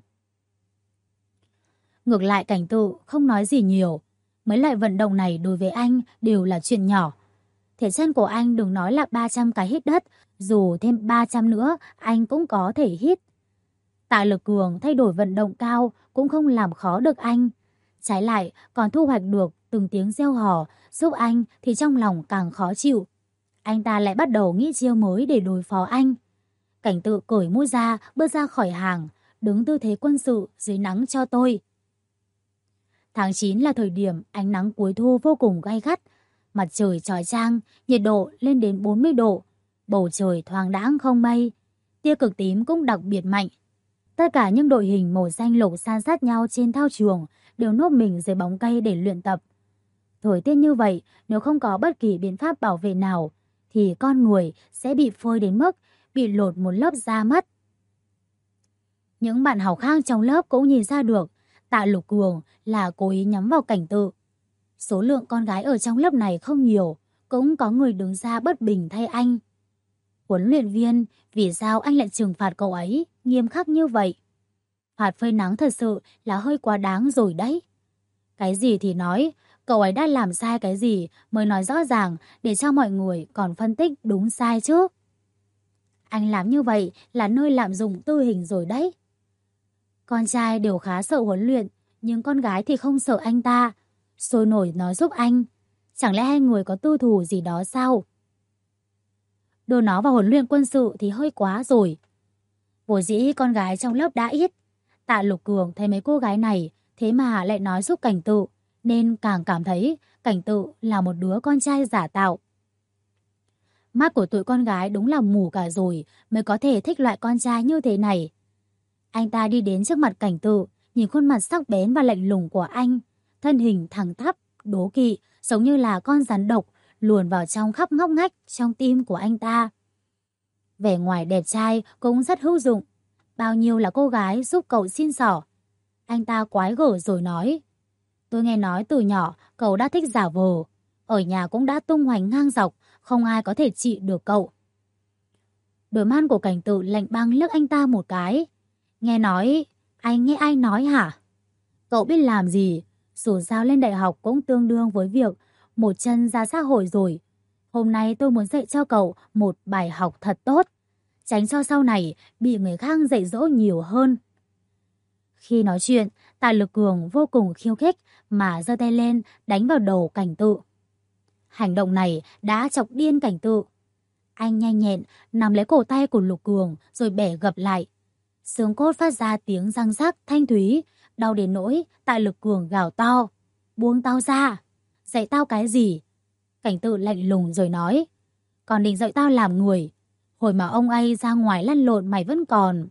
Ngược lại Cảnh Tự không nói gì nhiều. Mấy loại vận động này đối với anh đều là chuyện nhỏ. Thể chân của anh đừng nói là 300 cái hít đất, dù thêm 300 nữa anh cũng có thể hít. Tạ Lực Cường thay đổi vận động cao cũng không làm khó được anh. Trái lại còn thu hoạch được từng tiếng reo hò giúp anh thì trong lòng càng khó chịu. Anh ta lại bắt đầu nghĩ chiêu mới để đối phó anh. Cảnh Tự cởi mũ ra, bước ra khỏi hàng, đứng tư thế quân sự dưới nắng cho tôi. Tháng 9 là thời điểm ánh nắng cuối thu vô cùng gay gắt. Mặt trời chói chang, nhiệt độ lên đến 40 độ. Bầu trời thoáng đãng không mây. Tia cực tím cũng đặc biệt mạnh. Tất cả những đội hình màu xanh lục san sát nhau trên thao trường đều núp mình dưới bóng cây để luyện tập. Thời tiết như vậy, nếu không có bất kỳ biện pháp bảo vệ nào, thì con người sẽ bị phơi đến mức bị lột một lớp da mất. Những bạn học khác trong lớp cũng nhìn ra được Tạ Lục Cường là cố ý nhắm vào Cảnh Tự. Số lượng con gái ở trong lớp này không nhiều, cũng có người đứng ra bất bình thay anh. Huấn luyện viên, vì sao anh lại trừng phạt cậu ấy nghiêm khắc như vậy? Phạt phơi nắng thật sự là hơi quá đáng rồi đấy. Cái gì thì nói, cậu ấy đã làm sai cái gì mới nói rõ ràng để cho mọi người còn phân tích đúng sai chứ. Anh làm như vậy là nơi lạm dụng tư hình rồi đấy. Con trai đều khá sợ huấn luyện, nhưng con gái thì không sợ anh ta. Sôi nổi nói giúp anh. Chẳng lẽ hai người có tư thù gì đó sao? Đưa nó vào huấn luyện quân sự thì hơi quá rồi. Vốn dĩ con gái trong lớp đã ít. Tạ Lục Cường thấy mấy cô gái này thế mà lại nói giúp Cảnh Tự, nên càng cảm thấy Cảnh Tự là một đứa con trai giả tạo. Mắt của tụi con gái đúng là mù cả rồi mới có thể thích loại con trai như thế này. Anh ta đi đến trước mặt Cảnh Tự, nhìn khuôn mặt sắc bén và lạnh lùng của anh, thân hình thẳng tắp, đố kỵ, giống như là con rắn độc luồn vào trong khắp ngóc ngách trong tim của anh ta. Vẻ ngoài đẹp trai cũng rất hữu dụng, bao nhiêu là cô gái giúp cậu xin xỏ. Anh ta quái gở rồi nói, tôi nghe nói từ nhỏ cậu đã thích giả vờ, ở nhà cũng đã tung hoành ngang dọc, không ai có thể trị được cậu. Đôi mắt của Cảnh Tự lạnh băng liếc anh ta một cái. Nghe nói, anh nghe ai nói hả? Cậu biết làm gì? Dù sao lên đại học cũng tương đương với việc một chân ra xã hội rồi. Hôm nay tôi muốn dạy cho cậu một bài học thật tốt, tránh cho sau này bị người khác dạy dỗ nhiều hơn. Khi nói chuyện, Tạ Lực Cường vô cùng khiêu khích mà giơ tay lên đánh vào đầu Cảnh Tự. Hành động này đã chọc điên Cảnh Tự. Anh nhanh nhẹn nắm lấy cổ tay của Lục Cường rồi bẻ gập lại. Xương cốt phát ra tiếng răng rắc thanh thúy, đau đến nỗi Tạ Lực Cường gào to. Buông tao ra! Dạy tao cái gì? Cảnh Tự lạnh lùng rồi nói. Còn định dạy tao làm người. Hồi mà ông ấy ra ngoài lăn lộn mày vẫn còn.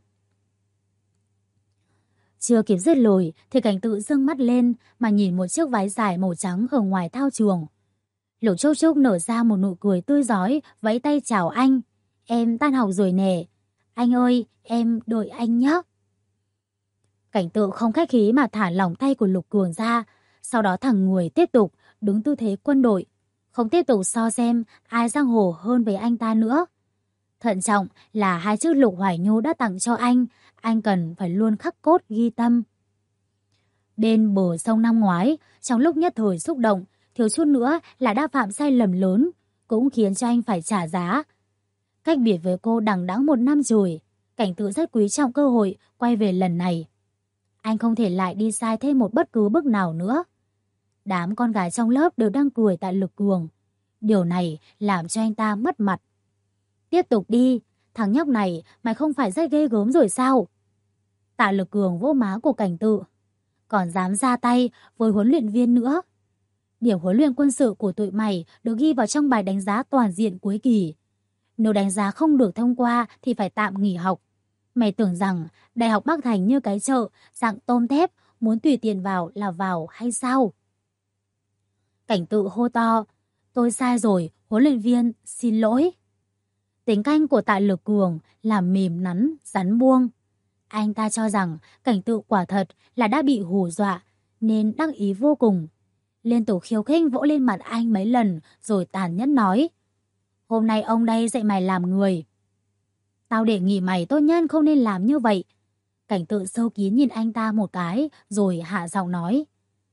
Chưa kịp dứt lời thì Cảnh Tự giương mắt lên mà nhìn một chiếc váy dài màu trắng ở ngoài thao trường. Lục Trúc Trúc nở ra một nụ cười tươi rói, vẫy tay chào anh. Em tan học rồi nè. Anh ơi, em đợi anh nhé. Cảnh Tự không khách khí mà thả lỏng tay của Lục Cường ra. Sau đó thẳng người tiếp tục đứng tư thế quân đội. Không tiếp tục so xem ai giang hồ hơn với anh ta nữa. Thận trọng là hai chữ Lục Hoài Nhu đã tặng cho anh cần phải luôn khắc cốt ghi tâm. Bên bờ sông năm ngoái, trong lúc nhất thời xúc động, thiếu chút nữa là đã phạm sai lầm lớn, cũng khiến cho anh phải trả giá. Cách biệt với cô đằng đẵng một năm rồi, Cảnh Tự rất quý trọng cơ hội quay về lần này. Anh không thể lại đi sai thêm một bất cứ bước nào nữa. Đám con gái trong lớp đều đang cười tại Lực Cường. Điều này làm cho anh ta mất mặt. Tiếp tục đi, thằng nhóc này mày không phải rất ghê gớm rồi sao? Tạ Lực Cường vỗ má của Cảnh Tự. Còn dám ra tay với huấn luyện viên nữa. Điểm huấn luyện quân sự của tụi mày được ghi vào trong bài đánh giá toàn diện cuối kỳ. Nếu đánh giá không được thông qua thì phải tạm nghỉ học. Mày tưởng rằng Đại học Bắc Thành như cái chợ dạng tôm thép, muốn tùy tiền vào là vào hay sao? Cảnh Tự hô to. Tôi sai rồi, huấn luyện viên, xin lỗi. Tính canh của Tạ Lực Cường là mềm nắn, rắn buông. Anh ta cho rằng Cảnh Tự quả thật là đã bị hù dọa, nên đắc ý vô cùng. Liên tục khiêu khích vỗ lên mặt anh mấy lần rồi tàn nhẫn nói. Hôm nay ông đây dạy mày làm người. Tao đề nghị mày tốt nhất không nên làm như vậy. Cảnh Tự sâu kín nhìn anh ta một cái rồi hạ giọng nói.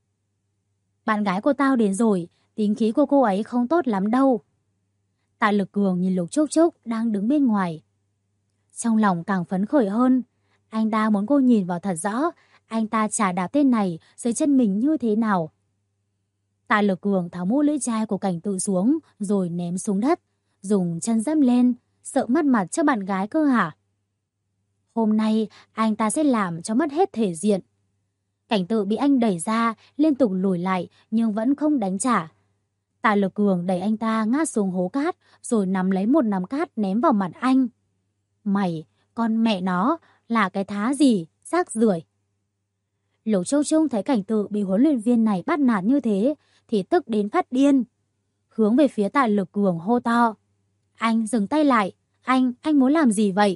Bạn gái của tao đến rồi, tính khí của cô ấy không tốt lắm đâu. Tạ Lực Cường nhìn Lục Trúc Trúc đang đứng bên ngoài. Trong lòng càng phấn khởi hơn. Anh ta muốn cô nhìn vào thật rõ anh ta chà đạp tên này dưới chân mình như thế nào. Tạ Lực Cường tháo mũ lưỡi chai của Cảnh Tự xuống rồi ném xuống đất, dùng chân dẫm lên, sợ mất mặt cho bạn gái cơ hả? Hôm nay anh ta sẽ làm cho mất hết thể diện. Cảnh Tự bị anh đẩy ra, liên tục lùi lại nhưng vẫn không đánh trả. Tạ Lực Cường đẩy anh ta ngã xuống hố cát rồi nắm lấy một nắm cát ném vào mặt anh. Mày, con mẹ nó, là cái thá gì, rác rưởi. Lục Châu Trung thấy Cảnh Tự bị huấn luyện viên này bắt nạt như thế thì tức đến phát điên. Hướng về phía Tạ Lực Cường hô to. Anh dừng tay lại, anh muốn làm gì vậy?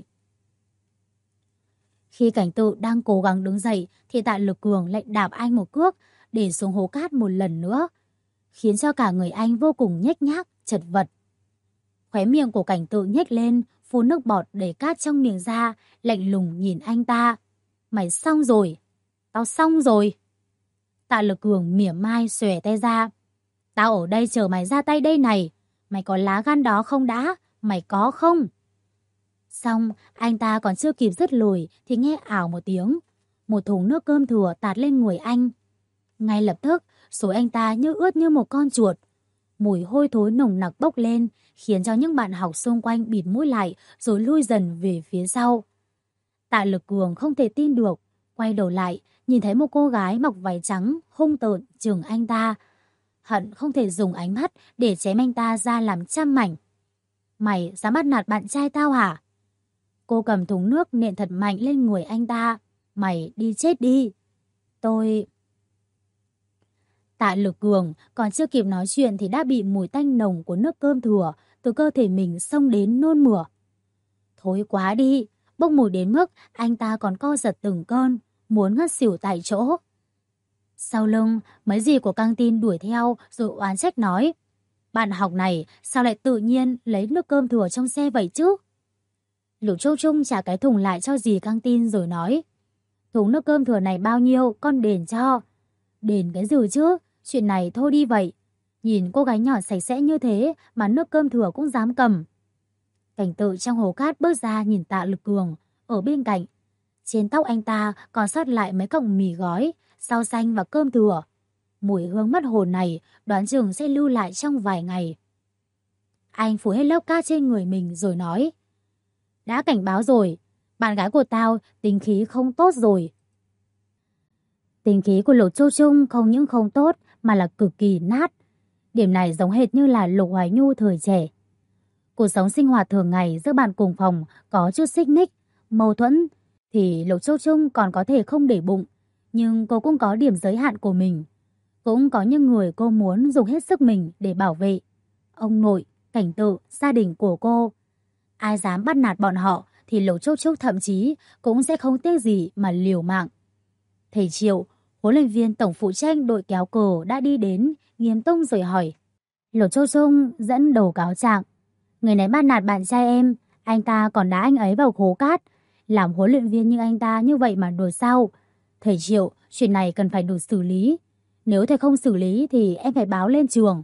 Khi Cảnh Tự đang cố gắng đứng dậy thì Tạ Lực Cường lại đạp anh một cước để xuống hố cát một lần nữa, khiến cho cả người anh vô cùng nhếch nhác, chật vật. Khóe miệng của Cảnh Tự nhếch lên, phun nước bọt đầy cát trong miệng ra, lạnh lùng nhìn anh ta. Mày xong rồi, tao xong rồi. Tạ Lực Cường mỉa mai xòe tay ra. Tao ở đây chờ mày ra tay đây này, mày có lá gan đó không đã, mày có không? Xong, anh ta còn chưa kịp dứt lời thì nghe ảo một tiếng. Một thùng nước cơm thừa tạt lên người anh. Ngay lập tức, xối anh ta như ướt như một con chuột. Mùi hôi thối nồng nặc bốc lên, khiến cho những bạn học xung quanh bịt mũi lại rồi lui dần về phía sau. Tạ Lực Cường không thể tin được, quay đầu lại, nhìn thấy một cô gái mặc váy trắng, hung tợn chừng anh ta. Hận không thể dùng ánh mắt để chém anh ta ra làm trăm mảnh. Mày dám bắt nạt bạn trai tao hả? Cô cầm thùng nước nện thật mạnh lên người anh ta. Mày đi chết đi. Tôi... Tạ Lực Cường còn chưa kịp nói chuyện thì đã bị mùi tanh nồng của nước cơm thừa từ cơ thể mình xông đến nôn mửa. Thối quá đi, bốc mùi đến mức anh ta còn co giật từng cơn, muốn ngất xỉu tại chỗ. Sau lưng, mấy dì của căng tin đuổi theo rồi oán trách nói. Bạn học này sao lại tự nhiên lấy nước cơm thừa trong xe vậy chứ? Lục Châu Trung trả cái thùng lại cho dì căng tin rồi nói. Thùng nước cơm thừa này bao nhiêu, con đền cho. Đền cái gì chứ, chuyện này thôi đi vậy. Nhìn cô gái nhỏ sạch sẽ như thế mà nước cơm thừa cũng dám cầm. Cảnh Tự trong hố cát bước ra nhìn Tạ Lực Cường ở bên cạnh. Trên tóc anh ta còn sót lại mấy cọng mì gói, rau xanh và cơm thừa. Mùi hương mất hồn này đoán chừng sẽ lưu lại trong vài ngày. Anh phủ hết lớp cát trên người mình rồi nói. Đã cảnh báo rồi, bạn gái của tao tính khí không tốt rồi. Tính khí của Lục Châu Trung không những không tốt mà là cực kỳ nát. Điểm này giống hệt như là Lục Hoài Nhu thời trẻ. Cuộc sống sinh hoạt thường ngày giữa bạn cùng phòng có chút xích mích, mâu thuẫn thì Lục Châu Trung còn có thể không để bụng, nhưng cô cũng có điểm giới hạn của mình. Cũng có những người cô muốn dùng hết sức mình để bảo vệ. Ông nội, Cảnh Tự, gia đình của cô. Ai dám bắt nạt bọn họ thì Lục Châu Trung thậm chí cũng sẽ không tiếc gì mà liều mạng. Thầy Triệu, huấn luyện viên tổng phụ trách đội kéo cờ đã đi đến, nghiêm túc rồi hỏi. Lục Châu Trung dẫn đầu cáo trạng. Người này bắt nạt bạn trai em, anh ta còn đá anh ấy vào hố cát. Làm huấn luyện viên như anh ta như vậy mà đùa sao? Thầy Triệu, chuyện này cần phải được xử lý. Nếu thầy không xử lý thì em phải báo lên trường.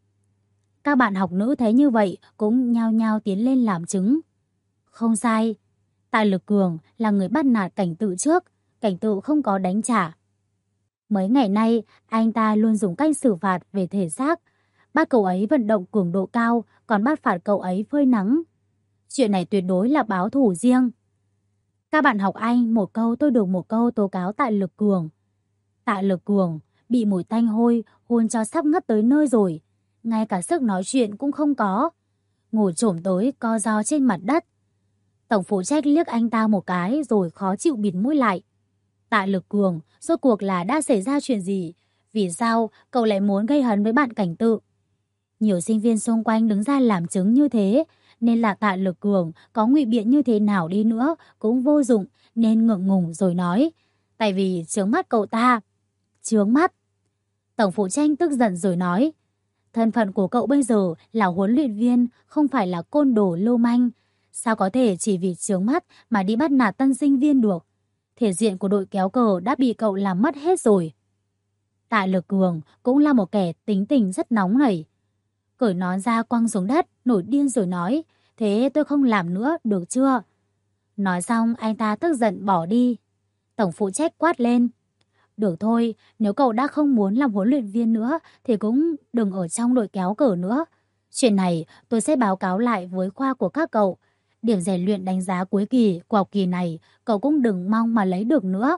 Các bạn học nữ thấy như vậy cũng nhao nhao tiến lên làm chứng. Không sai. Tạ Lực Cường là người bắt nạt Cảnh Tự trước. Cảnh Tự không có đánh trả. Mấy ngày nay, anh ta luôn dùng cách xử phạt về thể xác. Bắt cậu ấy vận động cường độ cao, còn bắt phạt cậu ấy phơi nắng. Chuyện này tuyệt đối là báo thù riêng. Các bạn học Anh một câu tôi được một câu tố cáo Tạ Lực Cường. Tạ Lực Cường bị mùi tanh hôi hôn cho sắp ngất tới nơi rồi. Ngay cả sức nói chuyện cũng không có. Ngồi chổm tới co ro trên mặt đất. Tổng phụ trách liếc anh ta một cái rồi khó chịu bịt mũi lại. Tạ Lực Cường, rốt cuộc là đã xảy ra chuyện gì? Vì sao cậu lại muốn gây hấn với bạn Cảnh Tự? Nhiều sinh viên xung quanh đứng ra làm chứng như thế, nên là Tạ Lực Cường có ngụy biện như thế nào đi nữa cũng vô dụng, nên ngượng ngùng rồi nói. Tại vì chướng mắt cậu ta. Chướng mắt? Tổng phụ trách tức giận rồi nói. Thân phận của cậu bây giờ là huấn luyện viên, không phải là côn đồ lưu manh. Sao có thể chỉ vì chướng mắt mà đi bắt nạt tân sinh viên được? Thể diện của đội kéo cờ đã bị cậu làm mất hết rồi. Tạ Lực Cường cũng là một kẻ tính tình rất nóng nảy. Cởi nón ra quăng xuống đất, nổi điên rồi nói. Thế tôi không làm nữa, được chưa? Nói xong anh ta tức giận bỏ đi. Tổng phụ trách quát lên. Được thôi, nếu cậu đã không muốn làm huấn luyện viên nữa thì cũng đừng ở trong đội kéo cờ nữa. Chuyện này tôi sẽ báo cáo lại với khoa của các cậu. Điểm rèn luyện đánh giá cuối kỳ của học kỳ này cậu cũng đừng mong mà lấy được nữa.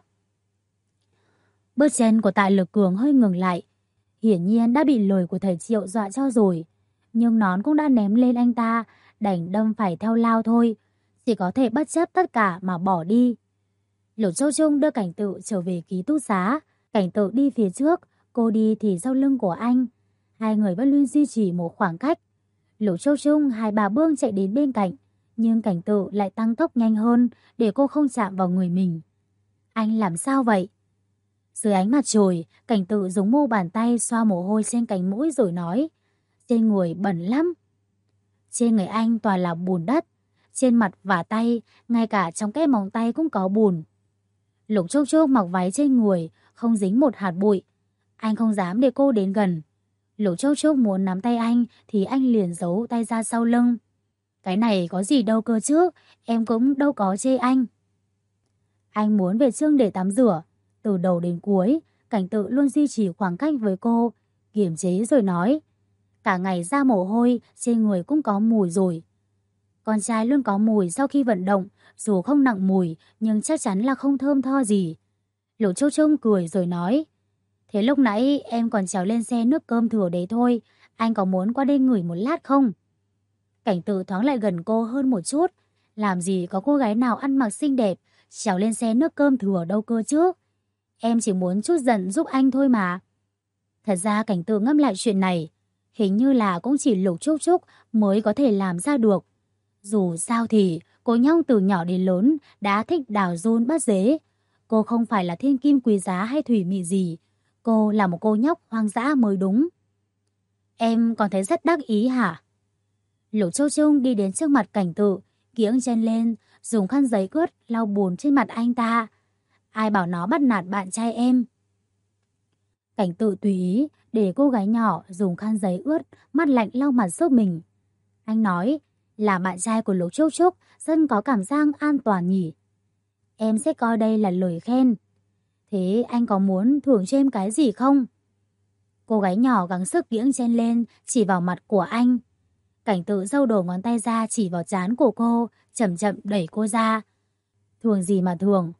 Bước chân của Tạ Lực Cường hơi ngừng lại. Hiển nhiên đã bị lời của thầy Triệu dọa cho rồi. Nhưng nón cũng đã ném lên anh ta, đành đâm phải theo lao thôi. Chỉ có thể bất chấp tất cả mà bỏ đi. Lục Châu Trung đưa Cảnh Tự trở về ký túc xá. Cảnh Tự đi phía trước, cô đi thì sau lưng của anh. Hai người vẫn luôn duy trì một khoảng cách. Lục Châu Trung 2-3 bước chạy đến bên cạnh, nhưng Cảnh Tự lại tăng tốc nhanh hơn để cô không chạm vào người mình. Anh làm sao vậy? Dưới ánh mặt trời, Cảnh Tự dùng mu bàn tay xoa mồ hôi trên cánh mũi rồi nói, trên người bẩn lắm. Trên người anh toàn là bùn đất, trên mặt và tay, ngay cả trong cái móng tay cũng có bùn. Lục Trúc Trúc mặc váy trên người, không dính một hạt bụi. Anh không dám để cô đến gần. Lục Trúc Trúc muốn nắm tay anh thì anh liền giấu tay ra sau lưng. Cái này có gì đâu cơ chứ, em cũng đâu có chê anh. Anh muốn về trước để tắm rửa. Từ đầu đến cuối, Cảnh Tự luôn duy trì khoảng cách với cô, kiềm chế rồi nói. Cả ngày ra mồ hôi, trên người cũng có mùi rồi. Con trai luôn có mùi sau khi vận động, dù không nặng mùi, nhưng chắc chắn là không thơm tho gì. Lục Châu Trung cười rồi nói. Thế lúc nãy em còn trèo lên xe nước cơm thừa đấy thôi, anh có muốn qua đây ngửi một lát không? Cảnh Tự thoáng lại gần cô hơn một chút. Làm gì có cô gái nào ăn mặc xinh đẹp, trèo lên xe nước cơm thừa đâu cơ chứ. Em chỉ muốn chút giận giúp anh thôi mà. Thật ra Cảnh Tự ngẫm lại chuyện này, hình như là cũng chỉ Lục Trúc Trúc mới có thể làm ra được. Dù sao thì cô nhóc từ nhỏ đến lớn đã thích đào giôn bắt dế. Cô không phải là thiên kim quý giá hay thủy mị gì. Cô là một cô nhóc hoang dã mới đúng. Em còn thấy rất đắc ý hả? Lục Châu Trung đi đến trước mặt Cảnh Tự, kiễng chân lên, dùng khăn giấy ướt lau bùn trên mặt anh ta. Ai bảo nó bắt nạt bạn trai em? Cảnh Tự tùy ý để cô gái nhỏ dùng khăn giấy ướt, mắt lạnh lau mặt giúp mình. Anh nói, là bạn trai của Lục Trúc Trúc, rất có cảm giác an toàn nhỉ. Em sẽ coi đây là lời khen. Thế anh có muốn thưởng cho em cái gì không? Cô gái nhỏ gắng sức kiễng chân lên, chỉ vào mặt của anh. Cảnh Tự giơ đầu ngón tay ra chỉ vào trán của cô, chậm chậm đẩy cô ra. Thường gì mà thường?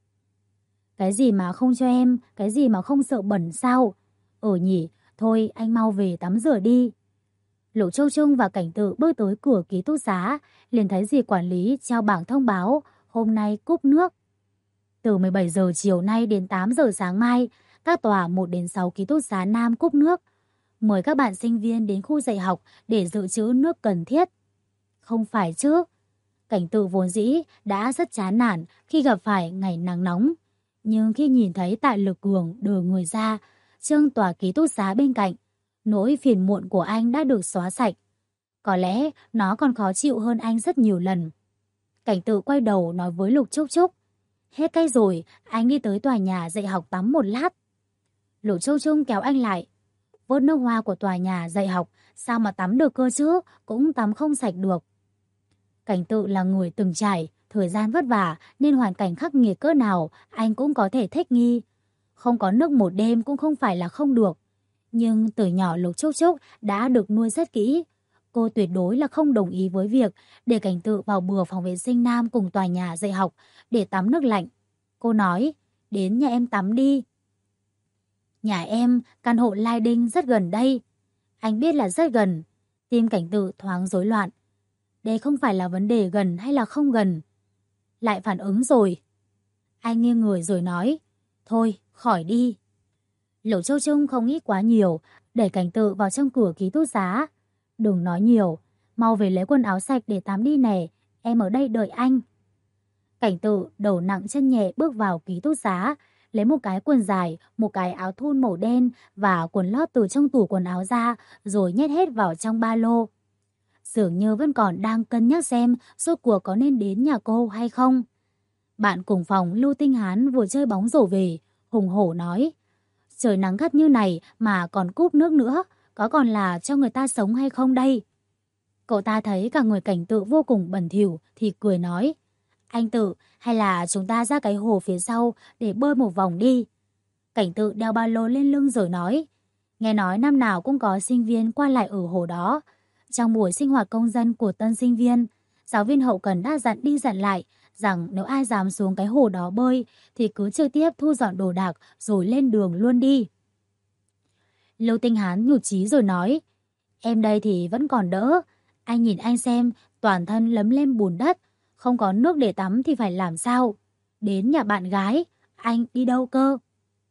Cái gì mà không cho em, cái gì mà không sợ bẩn sao? Nhỉ, thôi anh mau về tắm rửa đi. Lục Châu Trung và Cảnh Tự bước tới cửa ký túc xá, liền thấy dì quản lý treo bảng thông báo, hôm nay cúp nước. Từ 17 giờ chiều nay đến 8 giờ sáng mai, các tòa 1 đến 6 ký túc xá Nam cúp nước. Mời các bạn sinh viên đến khu dạy học để dự trữ nước cần thiết. Không phải chứ. Cảnh Tự vốn dĩ đã rất chán nản khi gặp phải ngày nắng nóng. Nhưng khi nhìn thấy Tạ Lực Cường đờ người ra, trương tòa ký túc xá bên cạnh, nỗi phiền muộn của anh đã được xóa sạch. Có lẽ nó còn khó chịu hơn anh rất nhiều lần. Cảnh Tự quay đầu nói với Lục Trúc Trúc. Hết cách rồi, anh đi tới tòa nhà dạy học tắm một lát. Lục Trúc Trúc kéo anh lại. Vớt nước hoa của tòa nhà dạy học, sao mà tắm được cơ chứ, cũng tắm không sạch được. Cảnh Tự là người từng trải, thời gian vất vả nên hoàn cảnh khắc nghiệt cỡ nào anh cũng có thể thích nghi. Không có nước một đêm cũng không phải là không được. Nhưng từ nhỏ Lục Trúc Trúc đã được nuôi rất kỹ. Cô tuyệt đối là không đồng ý với việc để Cảnh Tự vào bừa phòng vệ sinh nam cùng tòa nhà dạy học để tắm nước lạnh. Cô nói, đến nhà em tắm đi. Nhà em, căn hộ Lai Đinh rất gần đây. Anh biết là rất gần. Tim Cảnh Tự thoáng rối loạn. Đây không phải là vấn đề gần hay là không gần. Lại phản ứng rồi. Anh nghiêng người rồi nói, thôi, khỏi đi. Lục Châu Trung không nghĩ quá nhiều, đẩy Cảnh Tự vào trong cửa ký túc xá. Đừng nói nhiều, mau về lấy quần áo sạch để tắm đi nè, em ở đây đợi anh. Cảnh Tự đầu nặng chân nhẹ bước vào ký túc xá, lấy một cái quần dài, một cái áo thun màu đen và quần lót từ trong tủ quần áo ra rồi nhét hết vào trong ba lô. Dường như vẫn còn đang cân nhắc xem rốt cuộc có nên đến nhà cô hay không. Bạn cùng phòng Lưu Tinh Hán vừa chơi bóng rổ về, hùng hổ nói. Trời nắng gắt như này mà còn cúp nước nữa, có còn là cho người ta sống hay không đây? Cậu ta thấy cả người Cảnh Tự vô cùng bẩn thỉu thì cười nói. Anh Tự, hay là chúng ta ra cái hồ phía sau để bơi một vòng đi. Cảnh Tự đeo ba lô lên lưng rồi nói, nghe nói năm nào cũng có sinh viên qua lại ở hồ đó. Trong buổi sinh hoạt công dân của tân sinh viên, giáo viên hậu cần đã dặn đi dặn lại rằng nếu ai dám xuống cái hồ đó bơi thì cứ trực tiếp thu dọn đồ đạc rồi lên đường luôn đi. Lưu Tinh Hán nhụt chí rồi nói, em đây thì vẫn còn đỡ. Anh nhìn anh xem, toàn thân lấm lem bùn đất, không có nước để tắm thì phải làm sao? Đến nhà bạn gái, anh đi đâu cơ?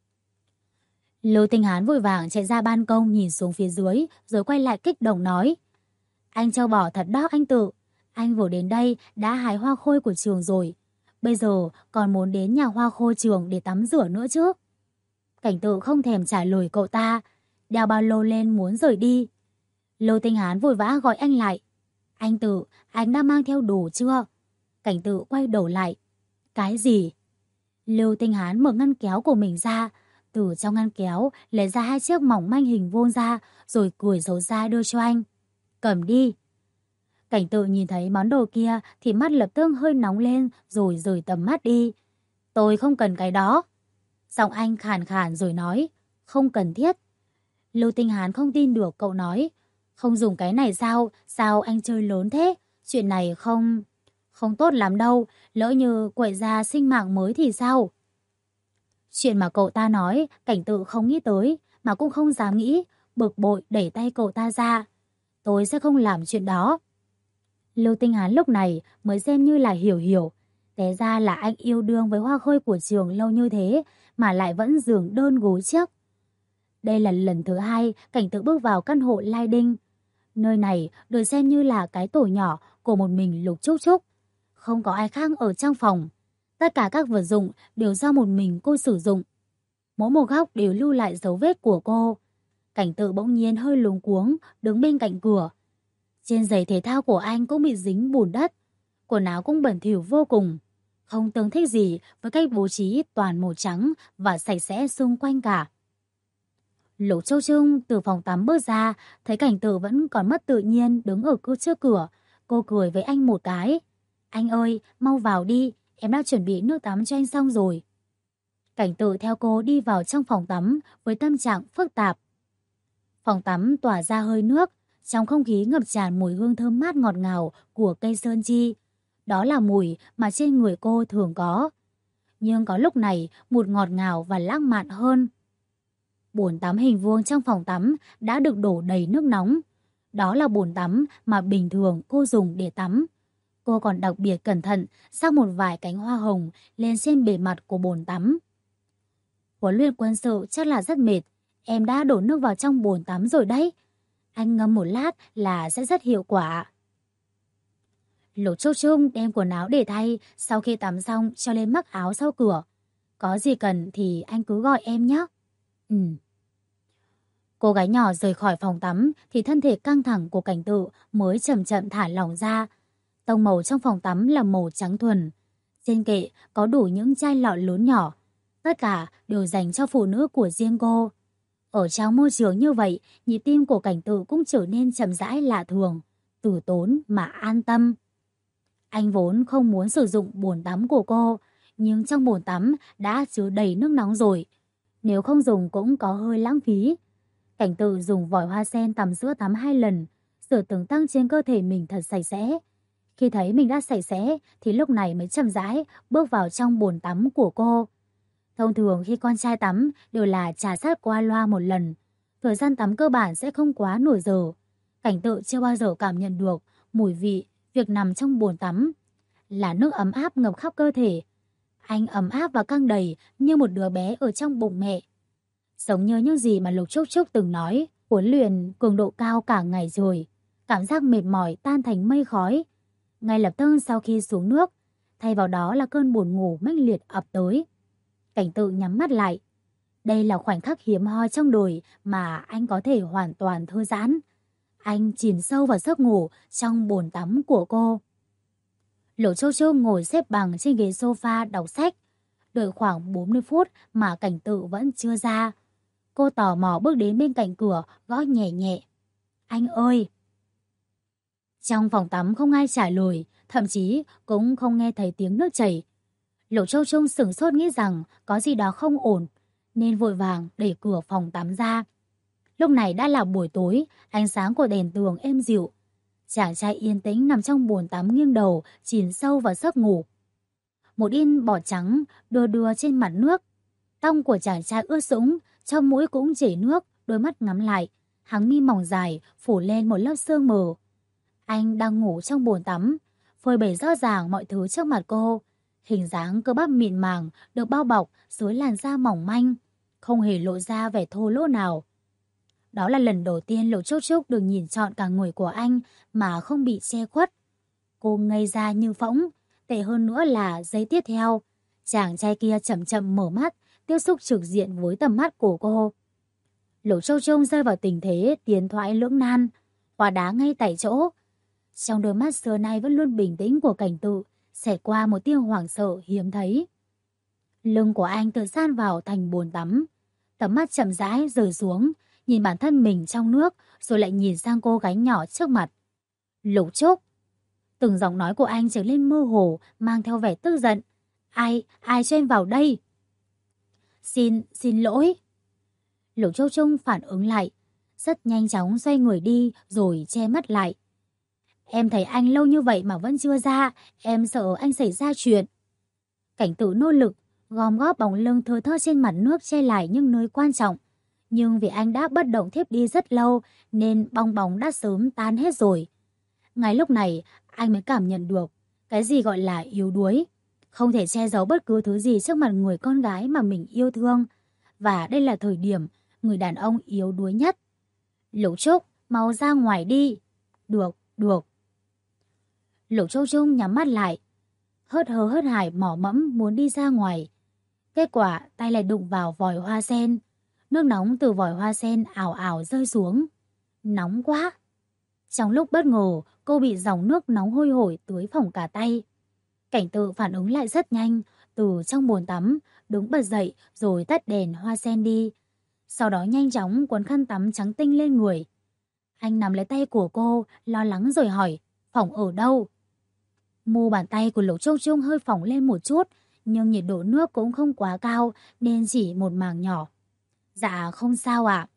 Lưu Tinh Hán vội vàng chạy ra ban công nhìn xuống phía dưới rồi quay lại kích động nói, anh trâu bò thật đó anh Tự. Anh vừa đến đây đã hái hoa khôi của trường rồi. Bây giờ còn muốn đến nhà hoa khôi trường để tắm rửa nữa chứ. Cảnh Tự không thèm trả lời cậu ta, đeo ba lô lên muốn rời đi. Lưu Tinh Hán vội vã gọi anh lại. Anh Tự, anh đã mang theo đồ chưa? Cảnh Tự quay đầu lại. Cái gì? Lưu Tinh Hán mở ngăn kéo của mình ra. Từ trong ngăn kéo lấy ra 2 chiếc mỏng manh hình vuông ra rồi cười xấu xa đưa cho anh. Cầm đi. Cảnh Tự nhìn thấy món đồ kia thì mắt lập tức hơi nóng lên rồi rời tầm mắt đi. Tôi không cần cái đó. Giọng anh khàn khàn rồi nói, không cần thiết. Lưu Tinh Hán không tin được cậu nói, không dùng cái này sao? Sao anh chơi lớn thế? Chuyện này không tốt lắm đâu, lỡ như quậy ra sinh mạng mới thì sao? Chuyện mà cậu ta nói, Cảnh Tự không nghĩ tới, mà cũng không dám nghĩ, bực bội đẩy tay cậu ta ra. Tôi sẽ không làm chuyện đó. Lưu Tinh Hán lúc này mới xem như là hiểu. Té ra là anh yêu đương với hoa khôi của trường lâu như thế mà lại vẫn giường đơn gối trước. Đây là lần thứ 2 Cảnh Tự bước vào căn hộ Lai Đinh. Nơi này được xem như là cái tổ nhỏ của một mình Lục Trúc Trúc. Không có ai khác ở trong phòng. Tất cả các vật dụng đều do một mình cô sử dụng. Mỗi một góc đều lưu lại dấu vết của cô. Cảnh Tự bỗng nhiên hơi luống cuống đứng bên cạnh cửa. Trên giày thể thao của anh cũng bị dính bùn đất. Quần áo cũng bẩn thỉu vô cùng. Không tương thích gì với cách bố trí toàn màu trắng và sạch sẽ xung quanh cả. Lục Châu Trung từ phòng tắm bước ra, thấy Cảnh Tự vẫn còn mất tự nhiên đứng ở trước cửa. Cô cười với anh một cái. Anh ơi, mau vào đi, em đã chuẩn bị nước tắm cho anh xong rồi. Cảnh Tự theo cô đi vào trong phòng tắm với tâm trạng phức tạp. Phòng tắm tỏa ra hơi nước, trong không khí ngập tràn mùi hương thơm mát ngọt ngào của cây sơn chi. Đó là mùi mà trên người cô thường có. Nhưng có lúc này, một ngọt ngào và lãng mạn hơn. Bồn tắm hình vuông trong phòng tắm đã được đổ đầy nước nóng. Đó là bồn tắm mà bình thường cô dùng để tắm. Cô còn đặc biệt cẩn thận rắc một vài cánh hoa hồng lên trên bề mặt của bồn tắm. Huấn luyện quân sự chắc là rất mệt. Em đã đổ nước vào trong bồn tắm rồi đấy. Anh ngâm một lát là sẽ rất hiệu quả. Lục Trúc Trung đem quần áo để thay, sau khi tắm xong cho lên mắc áo sau cửa. Có gì cần thì anh cứ gọi em nhé. Cô gái nhỏ rời khỏi phòng tắm thì thân thể căng thẳng của Cảnh Tự mới chậm chậm thả lỏng ra. Tông màu trong phòng tắm là màu trắng thuần. Trên kệ có đủ những chai lọ lớn nhỏ. Tất cả đều dành cho phụ nữ của riêng cô. Ở trong môi trường như vậy, nhịp tim của Cảnh Tự cũng trở nên chậm rãi lạ thường, từ tốn mà an tâm. Anh vốn không muốn sử dụng bồn tắm của cô, nhưng trong bồn tắm đã chứa đầy nước nóng rồi. Nếu không dùng cũng có hơi lãng phí. Cảnh Tự dùng vòi hoa sen tắm giữa tắm 2 lần, rửa từng tấc trên cơ thể mình thật sạch sẽ. Khi thấy mình đã sạch sẽ thì lúc này mới chậm rãi bước vào trong bồn tắm của cô. Thông thường khi con trai tắm đều là chà sát qua loa một lần. Thời gian tắm cơ bản sẽ không quá nửa giờ. Cảnh Tự chưa bao giờ cảm nhận được mùi vị việc nằm trong bồn tắm. Là nước ấm áp ngập khắp cơ thể. Anh ấm áp và căng đầy như một đứa bé ở trong bụng mẹ. Giống như những gì mà Lục Trúc Trúc từng nói, huấn luyện cường độ cao cả ngày rồi. Cảm giác mệt mỏi tan thành mây khói. Ngay lập tức sau khi xuống nước, thay vào đó là cơn buồn ngủ mãnh liệt ập tới. Cảnh Tự nhắm mắt lại. Đây là khoảnh khắc hiếm hoi trong đời mà anh có thể hoàn toàn thư giãn. Anh chìm sâu vào giấc ngủ trong bồn tắm của cô. Lục Châu Châu ngồi xếp bằng trên ghế sofa đọc sách. Đợi khoảng 40 phút mà Cảnh Tự vẫn chưa ra. Cô tò mò bước đến bên cạnh cửa, gõ nhẹ nhẹ. Anh ơi! Trong phòng tắm không ai trả lời, thậm chí cũng không nghe thấy tiếng nước chảy. Lục Châu Trung sửng sốt nghĩ rằng có gì đó không ổn, nên vội vàng đẩy cửa phòng tắm ra. Lúc này đã là buổi tối, ánh sáng của đèn tường êm dịu. Chàng trai yên tĩnh nằm trong bồn tắm nghiêng đầu, chìm sâu vào giấc ngủ. Một in bọt trắng đưa đưa trên mặt nước. Tóc của chàng trai ướt sũng, trong mũi cũng chảy nước, đôi mắt ngắm lại, hàng mi mỏng dài phủ lên một lớp sương mờ. Anh đang ngủ trong bồn tắm, phơi bày rõ ràng mọi thứ trước mặt cô. Hình dáng cơ bắp mịn màng được bao bọc dưới làn da mỏng manh, không hề lộ ra vẻ thô lỗ nào. Đó là lần đầu tiên Lục Trúc Trúc được nhìn trọn cả người của anh mà không bị che khuất. Cô ngây ra như phỗng, tệ hơn nữa là giây tiếp theo, chàng trai kia chậm chậm mở mắt, tiếp xúc trực diện với tầm mắt của cô. Lục Trúc Trúc rơi vào tình thế tiến thoái lưỡng nan, hóa đá ngay tại chỗ. Trong đôi mắt xưa nay vẫn luôn bình tĩnh của Cảnh Tự, xẹt qua một tia hoảng sợ hiếm thấy. Lưng của anh tự san vào thành bồn tắm, tầm mắt chậm rãi rời xuống, nhìn bản thân mình trong nước, rồi lại nhìn sang cô gái nhỏ trước mặt. Lục Trúc. Từng giọng nói của anh trở nên mơ hồ, mang theo vẻ tức giận. Ai cho em vào đây? Xin lỗi. Lục Trúc Trúc phản ứng lại, rất nhanh chóng xoay người đi rồi che mắt lại. Em thấy anh lâu như vậy mà vẫn chưa ra, em sợ anh xảy ra chuyện. Cảnh Tự nỗ lực gom góp bóng lưng thưa thớt trên mặt nước che lại những nơi quan trọng. Nhưng vì anh đã bất động thiếp đi rất lâu nên bong bóng đã sớm tan hết rồi. Ngay lúc này anh mới cảm nhận được cái gì gọi là yếu đuối. Không thể che giấu bất cứ thứ gì trước mặt người con gái mà mình yêu thương. Và đây là thời điểm người đàn ông yếu đuối nhất. Lục Trúc, mau ra ngoài đi. Được. Lục Trúc Trúc nhắm mắt lại, hớt hớ hớt hải mỏ mẫm muốn đi ra ngoài. Kết quả tay lại đụng vào vòi hoa sen. Nước nóng từ vòi hoa sen ảo ảo rơi xuống. Nóng quá. Trong lúc bất ngờ, cô bị dòng nước nóng hôi hổi tưới phỏng cả tay. Cảnh Tự phản ứng lại rất nhanh, từ trong bồn tắm, đứng bật dậy rồi tắt đèn hoa sen đi. Sau đó nhanh chóng cuốn khăn tắm trắng tinh lên người. Anh nắm lấy tay của cô, lo lắng rồi hỏi, phỏng ở đâu? Mu bàn tay của Lục Trúc Trúc hơi phỏng lên một chút, nhưng nhiệt độ nước cũng không quá cao nên chỉ một mảng nhỏ. Dạ không sao ạ.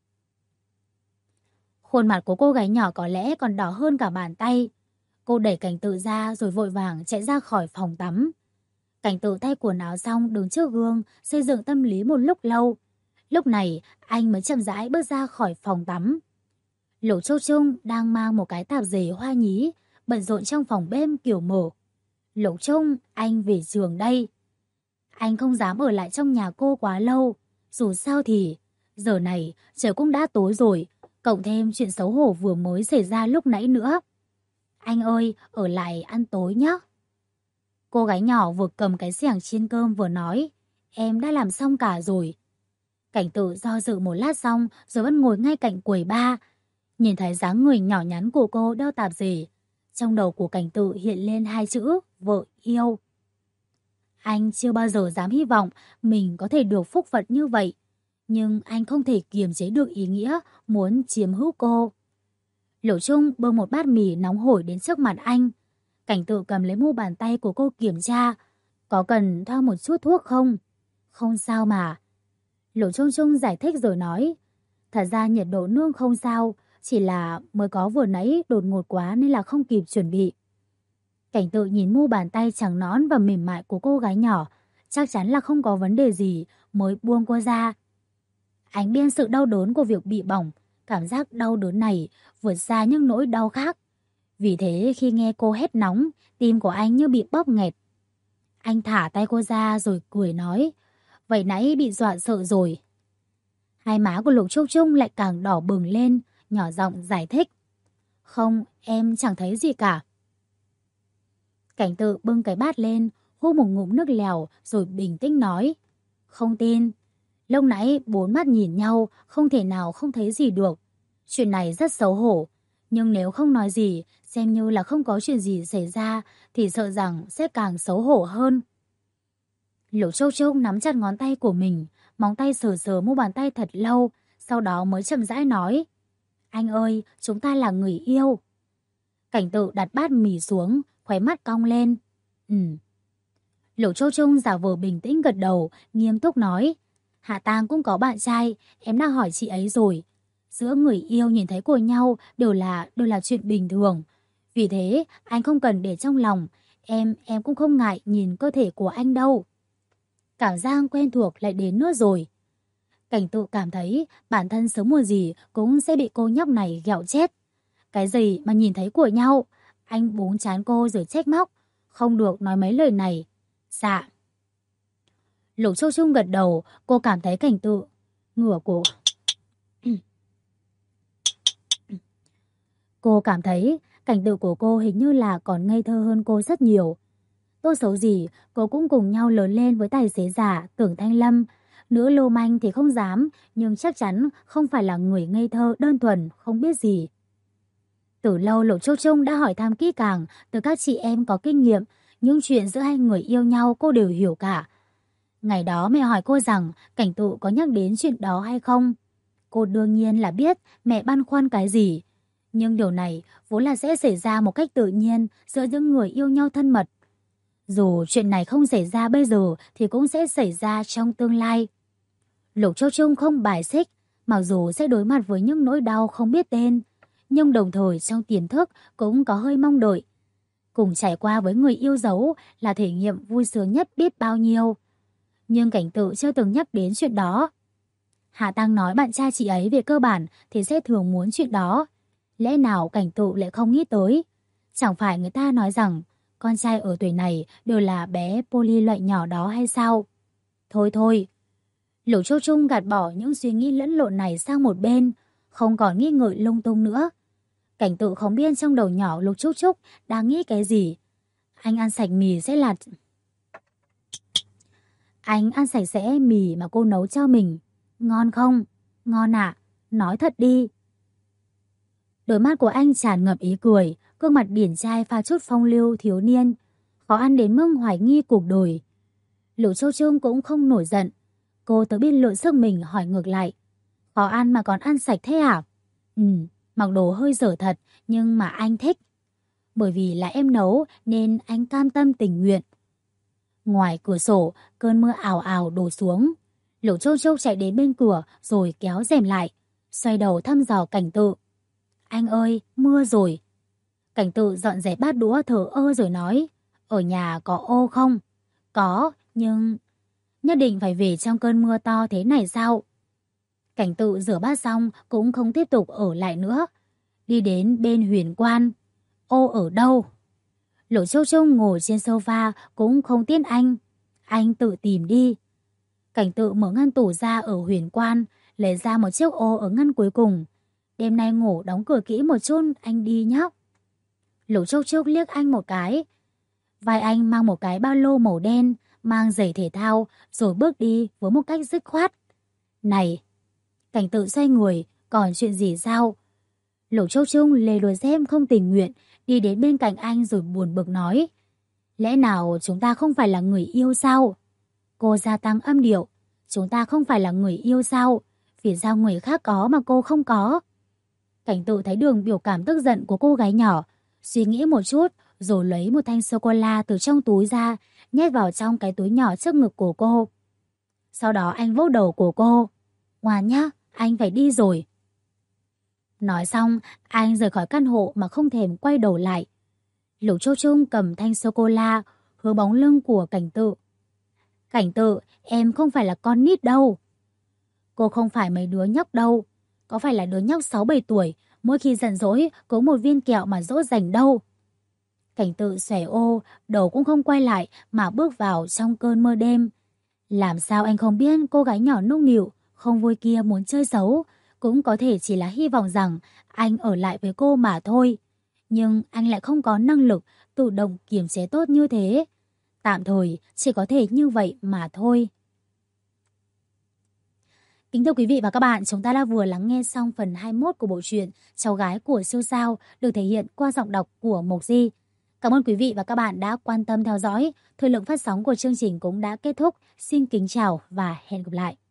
Khuôn mặt của cô gái nhỏ có lẽ còn đỏ hơn cả bàn tay. Cô đẩy Cảnh Tự ra rồi vội vàng chạy ra khỏi phòng tắm. Cảnh Tự thay quần áo xong đứng trước gương, xây dựng tâm lý một lúc lâu. Lúc này anh mới chậm rãi bước ra khỏi phòng tắm. Lục Trúc Trúc đang mang một cái tạp dề hoa nhí, bận rộn trong phòng bếp kiểu mở. Lục Trúc, anh về trường đây. Anh không dám ở lại trong nhà cô quá lâu. Dù sao thì, giờ này trời cũng đã tối rồi, cộng thêm chuyện xấu hổ vừa mới xảy ra lúc nãy nữa. Anh ơi, ở lại ăn tối nhé. Cô gái nhỏ vừa cầm cái xẻng chiên cơm vừa nói, em đã làm xong cả rồi. Cảnh Tự do dự một lát xong rồi vẫn ngồi ngay cạnh quầy bar. Nhìn thấy dáng người nhỏ nhắn của cô đeo tạp dề, trong đầu của Cảnh Tự hiện lên hai chữ vợ yêu. Anh chưa bao giờ dám hy vọng mình có thể được phúc phận như vậy, nhưng anh không thể kiềm chế được ý nghĩa muốn chiếm hữu cô. Lục Trung bưng một bát mì nóng hổi đến trước mặt anh. Cảnh Tự cầm lấy mu bàn tay của cô kiểm tra, có cần thoa một chút thuốc không? Không sao mà. Lục Trung Trung giải thích rồi nói, thật ra nhiệt độ nước không sao, chỉ là mới có vừa nãy đột ngột quá nên là không kịp chuẩn bị. Cảnh Tự nhìn mu bàn tay trắng nõn và mềm mại của cô gái nhỏ, chắc chắn là không có vấn đề gì mới buông cô ra. Anh biết sự đau đớn của việc bị bỏng, cảm giác đau đớn này vượt xa những nỗi đau khác. Vì thế khi nghe cô hét nóng, tim của anh như bị bóp nghẹt. Anh thả tay cô ra rồi cười nói, vậy nãy bị dọa sợ rồi. Hai má của Lục Trúc Trúc lại càng đỏ bừng lên, nhỏ giọng giải thích. Không, em chẳng thấy gì cả. Cảnh Tự bưng cái bát lên, hút một ngụm nước lèo rồi bình tĩnh nói. Không tin. Lúc nãy bốn mắt nhìn nhau, không thể nào không thấy gì được. Chuyện này rất xấu hổ, nhưng nếu không nói gì, xem như là không có chuyện gì xảy ra, thì sợ rằng sẽ càng xấu hổ hơn. Lục Trúc Trúc nắm chặt ngón tay của mình, móng tay sờ sờ mu bàn tay thật lâu, sau đó mới chậm rãi nói. Anh ơi, chúng ta là người yêu. Cảnh Tự đặt bát mì xuống, khóe mắt cong lên. Lục Trúc Trúc giả vờ bình tĩnh gật đầu, nghiêm túc nói. Hạ Tang cũng có bạn trai, em đã hỏi chị ấy rồi. Giữa người yêu nhìn thấy của nhau đều là chuyện bình thường. Vì thế, anh không cần để trong lòng, em cũng không ngại nhìn cơ thể của anh đâu. Cảm giác quen thuộc lại đến nữa rồi. Cảnh Tự cảm thấy bản thân sớm muộn gì cũng sẽ bị cô nhóc này ghẹo chết. Cái gì mà nhìn thấy của nhau? Anh búng trán cô rồi trách móc. Không được nói mấy lời này. Dạ. Lục Châu Trung gật đầu, cô cảm thấy Cảnh Tự. Ngửa cổ. Cô cảm thấy Cảnh Tự của cô hình như là còn ngây thơ hơn cô rất nhiều. Tốt xấu gì, cô cũng cùng nhau lớn lên với tài xế giả Tưởng Thanh Lâm. Nữ lưu manh thì không dám, nhưng chắc chắn không phải là người ngây thơ đơn thuần, không biết gì. Từ lâu Lục Châu Trung đã hỏi thăm kỹ càng từ các chị em có kinh nghiệm, những chuyện giữa hai người yêu nhau cô đều hiểu cả. Ngày đó mẹ hỏi cô rằng Cảnh Tự có nhắc đến chuyện đó hay không. Cô đương nhiên là biết mẹ băn khoăn cái gì. Nhưng điều này vốn là sẽ xảy ra một cách tự nhiên giữa những người yêu nhau thân mật. Dù chuyện này không xảy ra bây giờ thì cũng sẽ xảy ra trong tương lai. Lục Châu Trung không bài xích, mặc dù sẽ đối mặt với những nỗi đau không biết tên, nhưng đồng thời trong tiềm thức cũng có hơi mong đợi. Cùng trải qua với người yêu dấu là thể nghiệm vui sướng nhất biết bao nhiêu. Nhưng Cảnh Tự chưa từng nhắc đến chuyện đó. Hạ Tăng nói bạn trai chị ấy về cơ bản thì sẽ thường muốn chuyện đó. Lẽ nào Cảnh Tự lại không nghĩ tới? Chẳng phải người ta nói rằng con trai ở tuổi này đều là bé Polly loại nhỏ đó hay sao? Thôi thôi. Lục Châu Trung gạt bỏ những suy nghĩ lẫn lộn này sang một bên, không còn nghi ngợi lung tung nữa. Cảnh Tự không biết trong đầu nhỏ Lục Trúc Trúc đang nghĩ cái gì. Anh ăn sạch mì sẽ là... Anh ăn sạch sẽ mì mà cô nấu cho mình. Ngon không? Ngon ạ. Nói thật đi. Đôi mắt của anh tràn ngập ý cười, gương mặt điển trai pha chút phong lưu thiếu niên. Khó ăn đến mức hoài nghi cuộc đời. Lục Châu Trung cũng không nổi giận. Cô tự biết lựa sức mình hỏi ngược lại. Khó ăn mà còn ăn sạch thế à? Mặc đồ hơi dở thật, nhưng mà anh thích. Bởi vì là em nấu nên anh cam tâm tình nguyện. Ngoài cửa sổ, cơn mưa ào ào đổ xuống. Lục Châu Châu chạy đến bên cửa rồi kéo rèm lại, xoay đầu thăm dò Cảnh Tự. Anh ơi, mưa rồi. Cảnh Tự dọn dẹp bát đũa thờ ơ rồi nói. Ở nhà có ô không? Có, nhưng... Nhất định phải về trong cơn mưa to thế này sao? Cảnh Tự rửa bát xong cũng không tiếp tục ở lại nữa. Đi đến bên Huyền Quan. Ô ở đâu? Lục Châu Trung ngồi trên sofa cũng không tiếc anh. Anh tự tìm đi. Cảnh Tự mở ngăn tủ ra ở Huyền Quan, lấy ra một chiếc ô ở ngăn cuối cùng. Đêm nay ngủ đóng cửa kỹ một chút, anh đi nhé. Lục Châu Trúc liếc anh một cái. Vai anh mang một cái ba lô màu đen, mang giày thể thao, rồi bước đi với một cách dứt khoát. Này! Cảnh Tự xoay người, còn chuyện gì sao? Lục Châu Trung lê đôi dép không tình nguyện, đi đến bên cạnh anh rồi buồn bực nói. Lẽ nào chúng ta không phải là người yêu sao? Cô gia tăng âm điệu. Chúng ta không phải là người yêu sao? Vì sao người khác có mà cô không có? Cảnh Tự thấy đường biểu cảm tức giận của cô gái nhỏ, suy nghĩ một chút rồi lấy một thanh sô-cô-la từ trong túi ra, nhét vào trong cái túi nhỏ trước ngực của cô. Sau đó anh vỗ đầu của cô. Ngoan nhá, anh phải đi rồi. Nói xong, anh rời khỏi căn hộ mà không thèm quay đầu lại. Lục Châu Trung cầm thanh sô-cô-la, hướng bóng lưng của Cảnh Tự. Cảnh Tự, em không phải là con nít đâu. Cô không phải mấy đứa nhóc đâu. Có phải là đứa nhóc 6-7 tuổi, mỗi khi giận dỗi có một viên kẹo mà dỗ dành đâu. Cảnh Tự xòe ô, đầu cũng không quay lại mà bước vào trong cơn mơ đêm. Làm sao anh không biết cô gái nhỏ nũng nịu, không vui kia muốn chơi xấu, cũng có thể chỉ là hy vọng rằng anh ở lại với cô mà thôi. Nhưng anh lại không có năng lực tự động kiềm chế tốt như thế. Tạm thời chỉ có thể như vậy mà thôi. Kính thưa quý vị và các bạn, chúng ta đã vừa lắng nghe xong phần 21 của bộ truyện Cháu gái của siêu sao được thể hiện qua giọng đọc của Mộc Di. Cảm ơn quý vị và các bạn đã quan tâm theo dõi. Thời lượng phát sóng của chương trình cũng đã kết thúc. Xin kính chào và hẹn gặp lại.